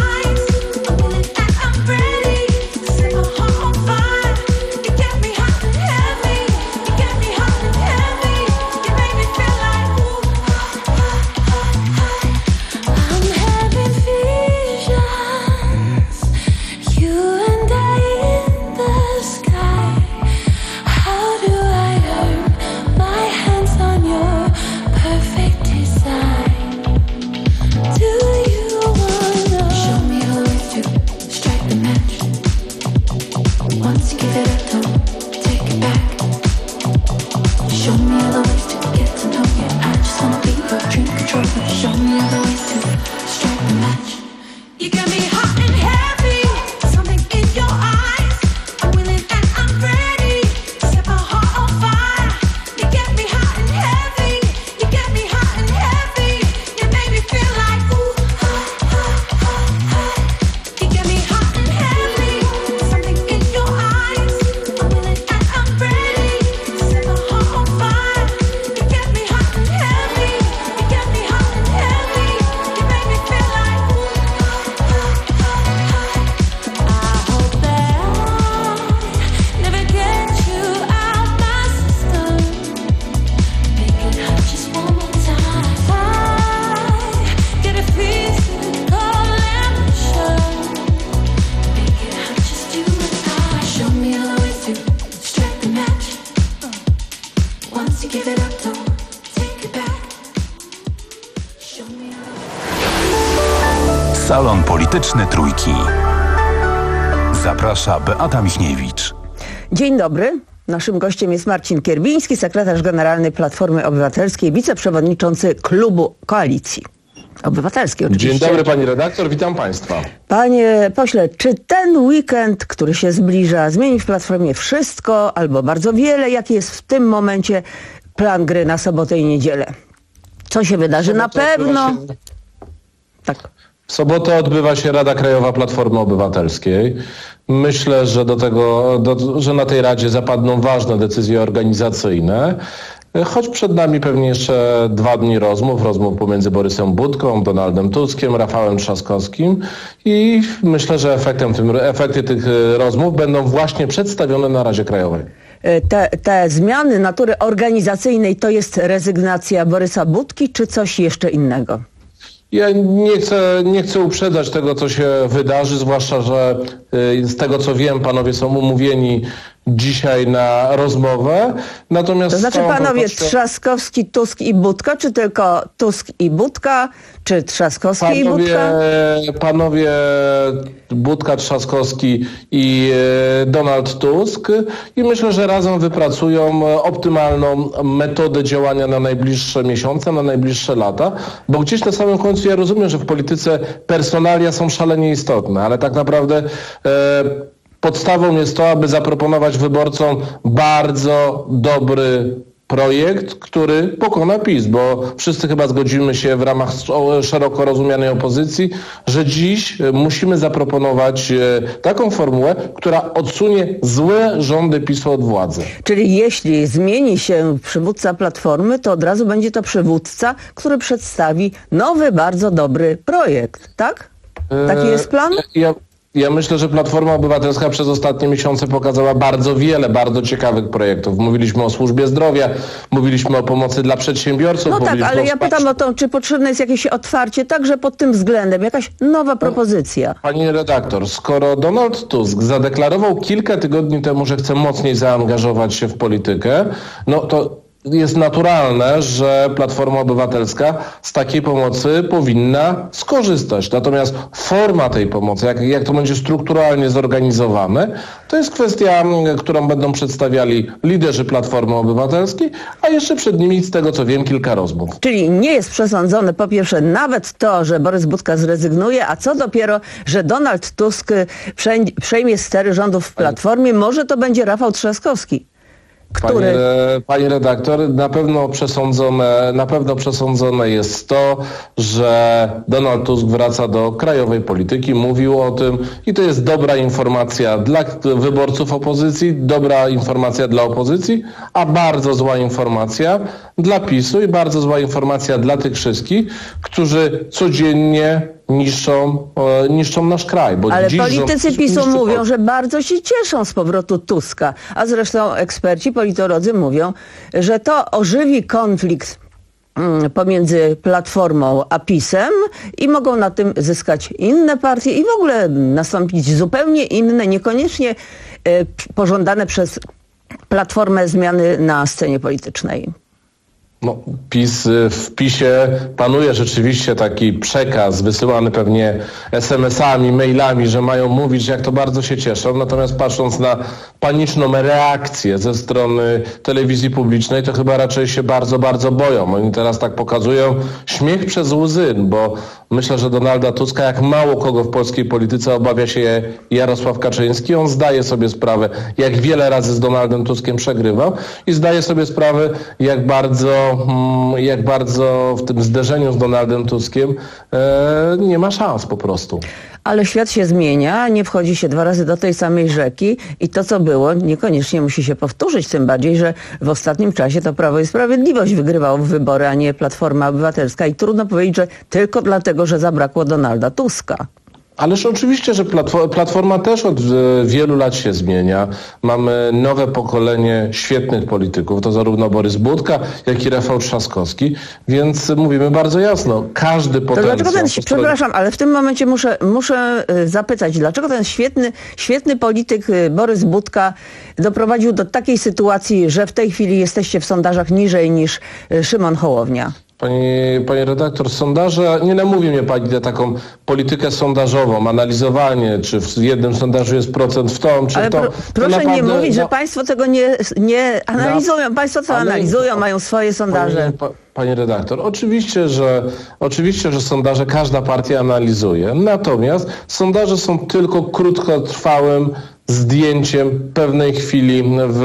Salon Polityczny Trójki. Zaprasza Beata Michniewicz. Dzień dobry. Naszym gościem jest Marcin Kierwiński, sekretarz generalny Platformy Obywatelskiej, wiceprzewodniczący klubu Koalicji Obywatelskiej. Oczywiście. Dzień dobry pani redaktor, witam państwa. Panie pośle, czy ten weekend, który się zbliża, zmieni w Platformie wszystko albo bardzo wiele? Jaki jest w tym momencie plan gry na sobotę i niedzielę? Co się wydarzy? Na pewno... Się... Tak. W sobotę odbywa się Rada Krajowa Platformy Obywatelskiej. Myślę, że do tego, do, że na tej Radzie zapadną ważne decyzje organizacyjne. Choć przed nami pewnie jeszcze dwa dni rozmów, rozmów pomiędzy Borysem Budką, Donaldem Tuskiem, Rafałem Trzaskowskim i myślę, że efektem tym, efekty tych rozmów będą właśnie przedstawione na Radzie Krajowej. Te, te zmiany natury organizacyjnej to jest rezygnacja Borysa Budki czy coś jeszcze innego? Ja nie chcę, nie chcę uprzedzać tego, co się wydarzy, zwłaszcza, że z tego, co wiem, panowie są umówieni dzisiaj na rozmowę. Natomiast to znaczy panowie pewnością... Trzaskowski, Tusk i Budka, czy tylko Tusk i Budka, czy Trzaskowski panowie, i Budka? Panowie Budka, Trzaskowski i Donald Tusk i myślę, że razem wypracują optymalną metodę działania na najbliższe miesiące, na najbliższe lata, bo gdzieś na samym końcu ja rozumiem, że w polityce personalia są szalenie istotne, ale tak naprawdę e, podstawą jest to, aby zaproponować wyborcom bardzo dobry projekt, który pokona PiS, bo wszyscy chyba zgodzimy się w ramach szeroko rozumianej opozycji, że dziś musimy zaproponować taką formułę, która odsunie złe rządy PiSu od władzy. Czyli jeśli zmieni się przywódca Platformy, to od razu będzie to przywódca, który przedstawi nowy, bardzo dobry projekt, tak? Taki jest plan? Ja... Ja myślę, że Platforma Obywatelska przez ostatnie miesiące pokazała bardzo wiele bardzo ciekawych projektów. Mówiliśmy o służbie zdrowia, mówiliśmy o pomocy dla przedsiębiorców. No tak, ale ja pytam o to, czy potrzebne jest jakieś otwarcie także pod tym względem, jakaś nowa propozycja. Pani redaktor, skoro Donald Tusk zadeklarował kilka tygodni temu, że chce mocniej zaangażować się w politykę, no to jest naturalne, że Platforma Obywatelska z takiej pomocy powinna skorzystać. Natomiast forma tej pomocy, jak, jak to będzie strukturalnie zorganizowane, to jest kwestia, którą będą przedstawiali liderzy Platformy Obywatelskiej, a jeszcze przed nimi, z tego co wiem, kilka rozmów. Czyli nie jest przesądzone po pierwsze nawet to, że Borys Budka zrezygnuje, a co dopiero, że Donald Tusk przejmie stery rządów w Platformie, może to będzie Rafał Trzaskowski. Który... Pani, pani redaktor, na pewno przesądzone, na pewno przesądzone jest to, że Donald Tusk wraca do krajowej polityki, mówił o tym i to jest dobra informacja dla wyborców opozycji, dobra informacja dla opozycji, a bardzo zła informacja dla PiSu i bardzo zła informacja dla tych wszystkich, którzy codziennie niszczą, e, niszczą nasz kraj. Bo Ale dziś politycy rząd, PiSu niszczy... mówią, że bardzo się cieszą z powrotu Tuska, a zresztą eksperci, politolodzy mówią, że to ożywi konflikt mm, pomiędzy Platformą a PiSem i mogą na tym zyskać inne partie i w ogóle nastąpić zupełnie inne, niekoniecznie e, pożądane przez Platformę zmiany na scenie politycznej. No, PiS, w PiSie panuje rzeczywiście taki przekaz wysyłany pewnie es em esami, mailami, że mają mówić, jak to bardzo się cieszą. Natomiast patrząc na paniczną reakcję ze strony telewizji publicznej, to chyba raczej się bardzo, bardzo boją. Oni teraz tak pokazują śmiech przez łzy, bo myślę, że Donalda Tuska, jak mało kogo w polskiej polityce, obawia się Jarosław Kaczyński. On zdaje sobie sprawę, jak wiele razy z Donaldem Tuskiem przegrywał i zdaje sobie sprawę, jak bardzo jak bardzo w tym zderzeniu z Donaldem Tuskiem e, nie ma szans po prostu. Ale świat się zmienia, nie wchodzi się dwa razy do tej samej rzeki i to, co było, niekoniecznie musi się powtórzyć, tym bardziej, że w ostatnim czasie to Prawo i Sprawiedliwość wygrywało wybory, a nie Platforma Obywatelska i trudno powiedzieć, że tylko dlatego, że zabrakło Donalda Tuska. Ależ oczywiście, że Platforma też od wielu lat się zmienia. Mamy nowe pokolenie świetnych polityków, to zarówno Borys Budka, jak i Rafał Trzaskowski, więc mówimy bardzo jasno, każdy potencjał... To dlaczego ten, przepraszam, ale w tym momencie muszę, muszę zapytać, dlaczego ten świetny, świetny polityk Borys Budka doprowadził do takiej sytuacji, że w tej chwili jesteście w sondażach niżej niż Szymon Hołownia? Pani, pani redaktor, sondaże, nie namówi mnie pani na taką politykę sondażową, analizowanie, czy w jednym sondażu jest procent w tą, czy ale w tą. Pro, proszę naprawdę, nie mówić, no, że państwo tego nie, nie analizują. No, państwo co ale, analizują, mają swoje sondaże. Pani, pani redaktor, oczywiście, że oczywiście, że sondaże każda partia analizuje. Natomiast sondaże są tylko krótkotrwałym zdjęciem pewnej chwili, w,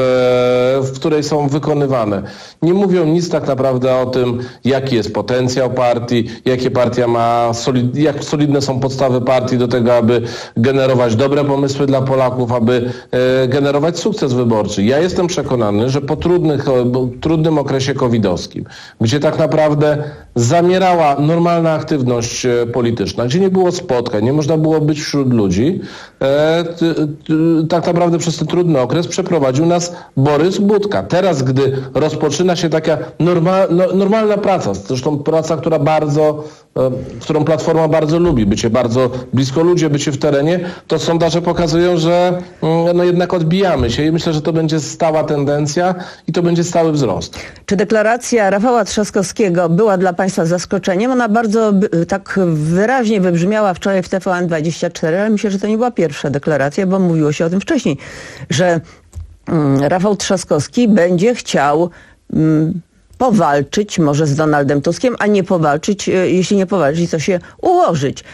w której są wykonywane. Nie mówią nic tak naprawdę o tym, jaki jest potencjał partii, jakie partia ma, solid, jak solidne są podstawy partii do tego, aby generować dobre pomysły dla Polaków, aby e, generować sukces wyborczy. Ja jestem przekonany, że po trudnych, trudnym okresie covidowskim, gdzie tak naprawdę zamierała normalna aktywność polityczna, gdzie nie było spotkań, nie można było być wśród ludzi, e, t, t, tak naprawdę przez ten trudny okres przeprowadził nas Borys Budka. Teraz, gdy rozpoczyna się taka norma, no, normalna praca, zresztą praca, która bardzo, e, którą Platforma bardzo lubi, bycie bardzo blisko ludzi, bycie w terenie, to sondaże pokazują, że mm, no jednak odbijamy się i myślę, że to będzie stała tendencja i to będzie stały wzrost. Czy deklaracja Rafała Trzaskowskiego była dla państwa zaskoczeniem? Ona bardzo tak wyraźnie wybrzmiała wczoraj w T V N dwadzieścia cztery, ale myślę, że to nie była pierwsza deklaracja, bo mówiło się o tym wcześniej, że mm, Rafał Trzaskowski będzie chciał mm, powalczyć może z Donaldem Tuskiem, a nie powalczyć, jeśli nie powalczyć, to się ułożyć.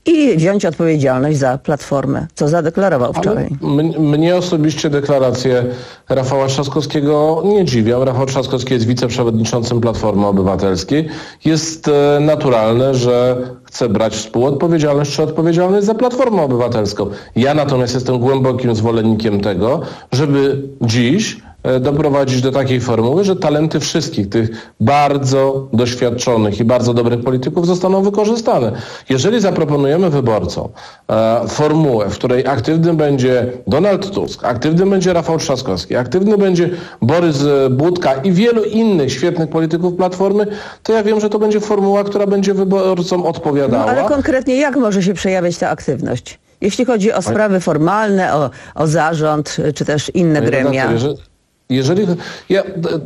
i wziąć odpowiedzialność za Platformę, co zadeklarował wczoraj. M- mnie osobiście deklaracje Rafała Trzaskowskiego nie dziwią. Rafał Trzaskowski jest wiceprzewodniczącym Platformy Obywatelskiej. Jest e, naturalne, że chce brać współodpowiedzialność czy odpowiedzialność za Platformę Obywatelską. Ja natomiast jestem głębokim zwolennikiem tego, żeby dziś doprowadzić do takiej formuły, że talenty wszystkich tych bardzo doświadczonych i bardzo dobrych polityków zostaną wykorzystane. Jeżeli zaproponujemy wyborcom e, formułę, w której aktywny będzie Donald Tusk, aktywny będzie Rafał Trzaskowski, aktywny będzie Borys Budka i wielu innych świetnych polityków Platformy, to ja wiem, że to będzie formuła, która będzie wyborcom odpowiadała. No, ale konkretnie jak może się przejawiać ta aktywność? Jeśli chodzi o sprawy formalne, o, o zarząd, czy też inne gremia. Jeżeli, ja,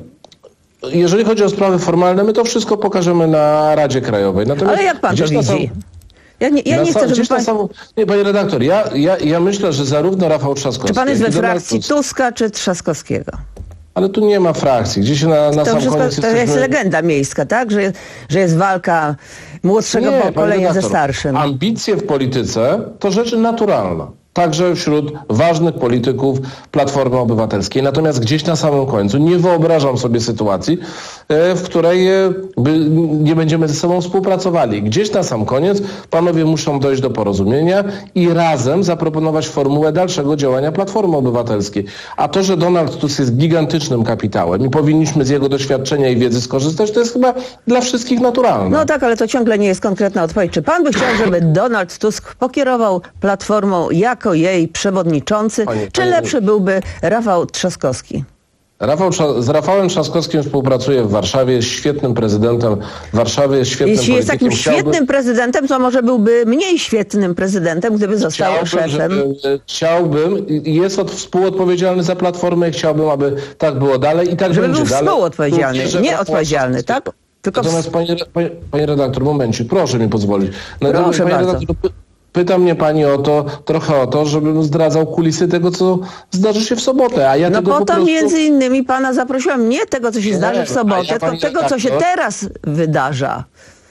jeżeli chodzi o sprawy formalne, my to wszystko pokażemy na Radzie Krajowej. Natomiast ale jak pan to widzi? Sam, ja nie, ja nie chcę, żeby pan... Sam, nie, panie redaktor, ja, ja, ja myślę, że zarówno Rafał Trzaskowski... Czy pan jest we frakcji Tusk, Tuska czy Trzaskowskiego? Ale tu nie ma frakcji. Gdzieś na, na to sam wszystko, koniec to jesteśmy... jest legenda miejska, tak? Że, że jest walka młodszego nie, pokolenia ze starszym. Ambicje w polityce to rzecz naturalna. Także wśród ważnych polityków Platformy Obywatelskiej. Natomiast gdzieś na samym końcu nie wyobrażam sobie sytuacji, w której by nie będziemy ze sobą współpracowali. Gdzieś na sam koniec panowie muszą dojść do porozumienia i razem zaproponować formułę dalszego działania Platformy Obywatelskiej. A to, że Donald Tusk jest gigantycznym kapitałem i powinniśmy z jego doświadczenia i wiedzy skorzystać, to jest chyba dla wszystkich naturalne. No tak, ale to ciągle nie jest konkretna odpowiedź. Czy pan by chciał, żeby Donald Tusk pokierował Platformą jak jako jej przewodniczący, panie, czy panie, lepszy byłby Rafał Trzaskowski? Rafał, z Rafałem Trzaskowskim współpracuje w Warszawie, jest świetnym prezydentem Warszawy, jest świetnym Jeśli jest takim Chciałbym, świetnym prezydentem, to może byłby mniej świetnym prezydentem, gdyby został chciałbym, szefem. Żeby, chciałbym, jest od, współodpowiedzialny za Platformę i chciałbym, aby tak było dalej i tak żeby będzie był dalej. Współodpowiedzialny, nie odpowiedzialny, tak? Tylko Natomiast w... panie, panie, panie redaktor, momencik, proszę mi pozwolić. Natomiast, proszę panie bardzo. Redaktor, pyta mnie pani o to, trochę o to, żebym zdradzał kulisy tego, co zdarzy się w sobotę, a ja no tego po po to prostu... między innymi pana zaprosiłam nie tego, co się Nie, zdarzy w sobotę, ja, tylko tego, co się redaktor, teraz wydarza.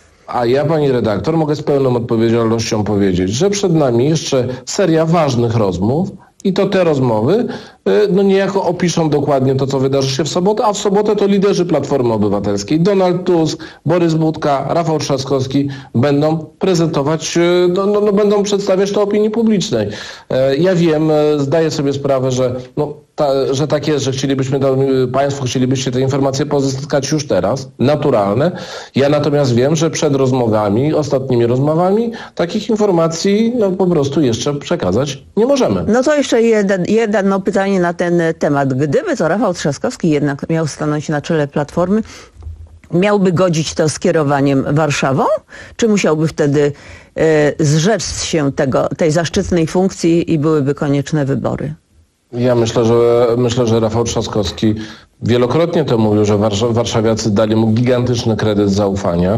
A ja, pani redaktor, mogę z pełną odpowiedzialnością powiedzieć, że przed nami jeszcze seria ważnych rozmów i to te rozmowy no niejako opiszą dokładnie to, co wydarzy się w sobotę, a w sobotę to liderzy Platformy Obywatelskiej, Donald Tusk, Borys Budka, Rafał Trzaskowski będą prezentować, no, no, no będą przedstawiać to opinii publicznej. Ja wiem, zdaję sobie sprawę, że no, Ta, że tak jest, że chcielibyśmy to, państwo chcielibyście te informacje pozyskać już teraz, naturalne. Ja natomiast wiem, że przed rozmowami, ostatnimi rozmowami, takich informacji no, po prostu jeszcze przekazać nie możemy. No to jeszcze jeden, jedno pytanie na ten temat. Gdyby to Rafał Trzaskowski jednak miał stanąć na czele Platformy, miałby godzić to skierowaniem Warszawą? Czy musiałby wtedy e, zrzec się tego, tej zaszczytnej funkcji i byłyby konieczne wybory? Ja myślę, że myślę, że Rafał Trzaskowski wielokrotnie to mówił, że Warsz- warszawiacy dali mu gigantyczny kredyt zaufania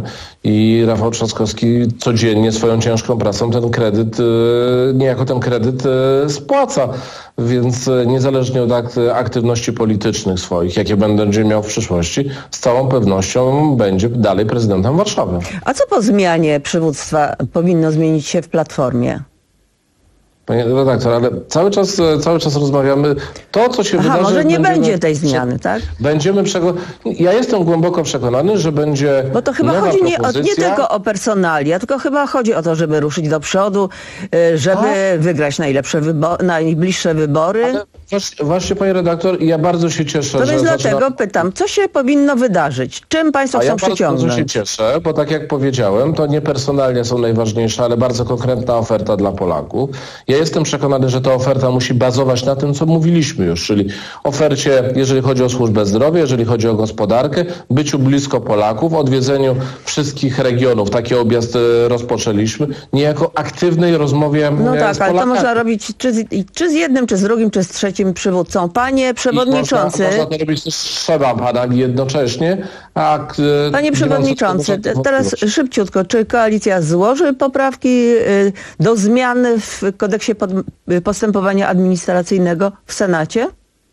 i Rafał Trzaskowski codziennie swoją ciężką pracą ten kredyt, e, niejako ten kredyt e, spłaca. Więc e, niezależnie od akt, aktywności politycznych swoich, jakie będzie miał w przyszłości, z całą pewnością będzie dalej prezydentem Warszawy. A co po zmianie przywództwa powinno zmienić się w Platformie? Panie redaktor, ale cały czas, cały czas rozmawiamy to, co się Aha, wydarzy... może nie będziemy, będzie tej zmiany, tak? Będziemy przego... Ja jestem głęboko przekonany, że będzie Bo to chyba nowa chodzi nie, o, nie propozycja. tylko o personalia, tylko chyba chodzi o to, żeby ruszyć do przodu, żeby A? wygrać najlepsze wybo- najbliższe wybory. Ale właśnie, właśnie, panie redaktor, ja bardzo się cieszę, to że... więc dlatego zaczyna... pytam, co się powinno wydarzyć? Czym państwo A chcą ja przyciągnąć? Ja bardzo się cieszę, bo tak jak powiedziałem, to nie personalia są najważniejsze, ale bardzo konkretna oferta dla Polaków. Ja jestem przekonany, że ta oferta musi bazować na tym, co mówiliśmy już, czyli ofercie, jeżeli chodzi o służbę zdrowia, jeżeli chodzi o gospodarkę, byciu blisko Polaków, odwiedzeniu wszystkich regionów. Taki objazd rozpoczęliśmy, niejako aktywnej rozmowie no z Polakami. No tak, ale to można robić czy z, czy z jednym, czy z drugim, czy z trzecim przywódcą. Panie przewodniczący... Można, można to robić z trzema panami jednocześnie. A, Panie przewodniczący, teraz szybciutko, czy koalicja złoży poprawki do zmian w kodeksie pod, postępowania administracyjnego w Senacie?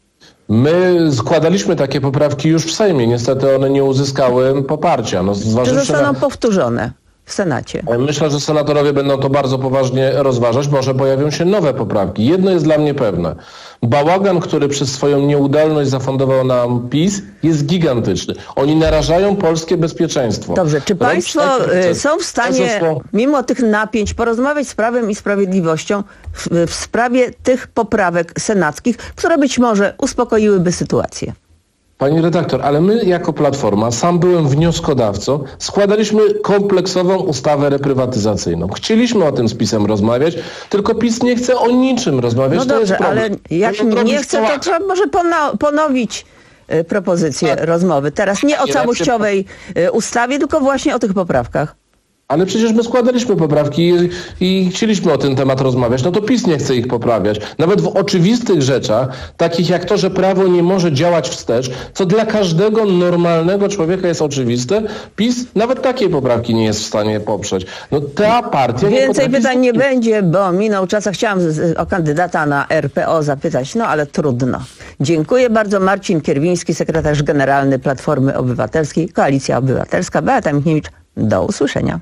My składaliśmy takie poprawki już w Sejmie. Niestety one nie uzyskały poparcia. No, czy zostaną na... powtórzone w Senacie. Myślę, że senatorowie będą to bardzo poważnie rozważać. Może pojawią się nowe poprawki. Jedno jest dla mnie pewne. Bałagan, który przez swoją nieudolność zafundował nam PiS, jest gigantyczny. Oni narażają polskie bezpieczeństwo. Dobrze, czy państwo y, są w stanie, mimo tych napięć, porozmawiać z Prawem i Sprawiedliwością w, w sprawie tych poprawek senackich, które być może uspokoiłyby sytuację? Pani redaktor, ale my jako Platforma, sam byłem wnioskodawcą, składaliśmy kompleksową ustawę reprywatyzacyjną. Chcieliśmy o tym z PiS-em rozmawiać, tylko PiS nie chce o niczym rozmawiać. No to dobrze, jest ale jak to nie chce, to trzeba może pono- ponowić y, propozycję tak. rozmowy. Teraz nie o całościowej y, ustawie, tylko właśnie o tych poprawkach. Ale przecież my składaliśmy poprawki i, i chcieliśmy o ten temat rozmawiać. No to PiS nie chce ich poprawiać. Nawet w oczywistych rzeczach, takich jak to, że prawo nie może działać wstecz, co dla każdego normalnego człowieka jest oczywiste, PiS nawet takiej poprawki nie jest w stanie poprzeć. No ta partia... Więcej nie pytań nie będzie, bo minął czas. A chciałam z, z, o kandydata na R P O zapytać, no ale trudno. Dziękuję bardzo. Marcin Kierwiński, sekretarz generalny Platformy Obywatelskiej, Koalicja Obywatelska. Beata Michniewicz, do usłyszenia.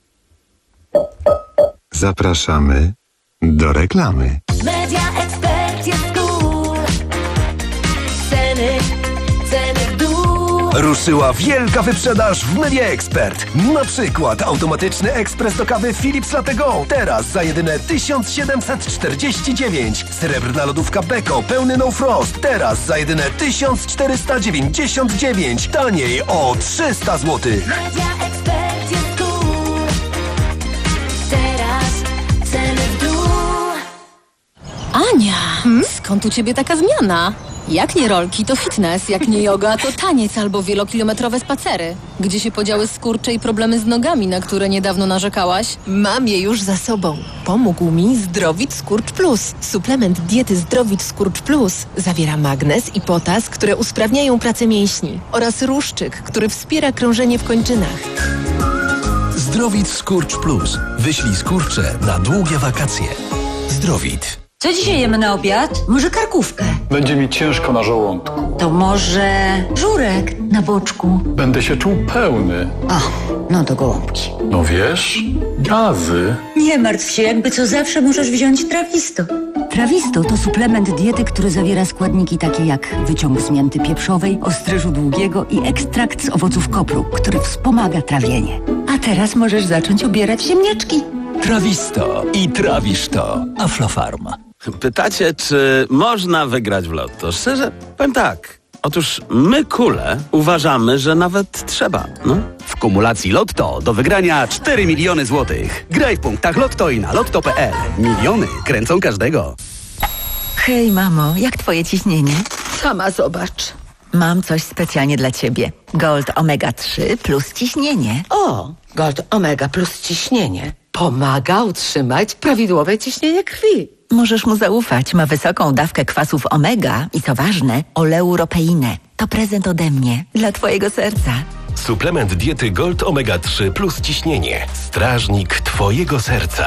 Zapraszamy do reklamy. Media Expert jest cool. Ceny, ceny w dół. Ruszyła wielka wyprzedaż w Media Expert. Na przykład automatyczny ekspres do kawy Philips Latte Go. Teraz za jedyne tysiąc siedemset czterdzieści dziewięć. Srebrna lodówka Beko pełny No Frost. Teraz za jedyne tysiąc czterysta dziewięćdziesiąt dziewięć. Taniej o trzysta złotych. Media Expert jest cool. Teraz ceny w dół. Ania, hmm? Skąd u ciebie taka zmiana? Jak nie rolki, to fitness, jak nie yoga, to taniec albo wielokilometrowe spacery. Gdzie się podziały skurcze i problemy z nogami, na które niedawno narzekałaś? Mam je już za sobą. Pomógł mi Zdrowit Skurcz Plus. Suplement diety Zdrowit Skurcz Plus zawiera magnez i potas, które usprawniają pracę mięśni oraz ruszczyk, który wspiera krążenie w kończynach. Zdrowit Skurcz Plus. Wyślij skurcze na długie wakacje. Zdrowit. Co dzisiaj jemy na obiad? Może karkówkę? Będzie mi ciężko na żołądku. To może żurek na boczku? Będę się czuł pełny. O, no to gołąbki. No wiesz, gazy. Nie martw się, jakby co zawsze możesz wziąć Trawisto. Trawisto to suplement diety, który zawiera składniki takie jak wyciąg z mięty pieprzowej, ostryżu długiego i ekstrakt z owoców kopru, który wspomaga trawienie. A teraz możesz zacząć obierać ziemniaczki. Trawisto i trawisz to. Aflofarm. Pytacie, czy można wygrać w lotto? Szczerze, powiem tak. Otóż my, kule, uważamy, że nawet trzeba, no. W kumulacji Lotto do wygrania cztery miliony złotych. Graj w punktach Lotto i na lotto kropka pe el. Miliony kręcą każdego. Hej, mamo, jak twoje ciśnienie? Sama zobacz. Mam coś specjalnie dla ciebie. Gold Omega trzy plus ciśnienie. O, Gold Omega plus ciśnienie pomaga utrzymać prawidłowe ciśnienie krwi. Możesz mu zaufać. Ma wysoką dawkę kwasów omega i co ważne, oleuropeinę. To prezent ode mnie dla twojego serca. Suplement diety Gold Omega trzy plus ciśnienie. Strażnik twojego serca.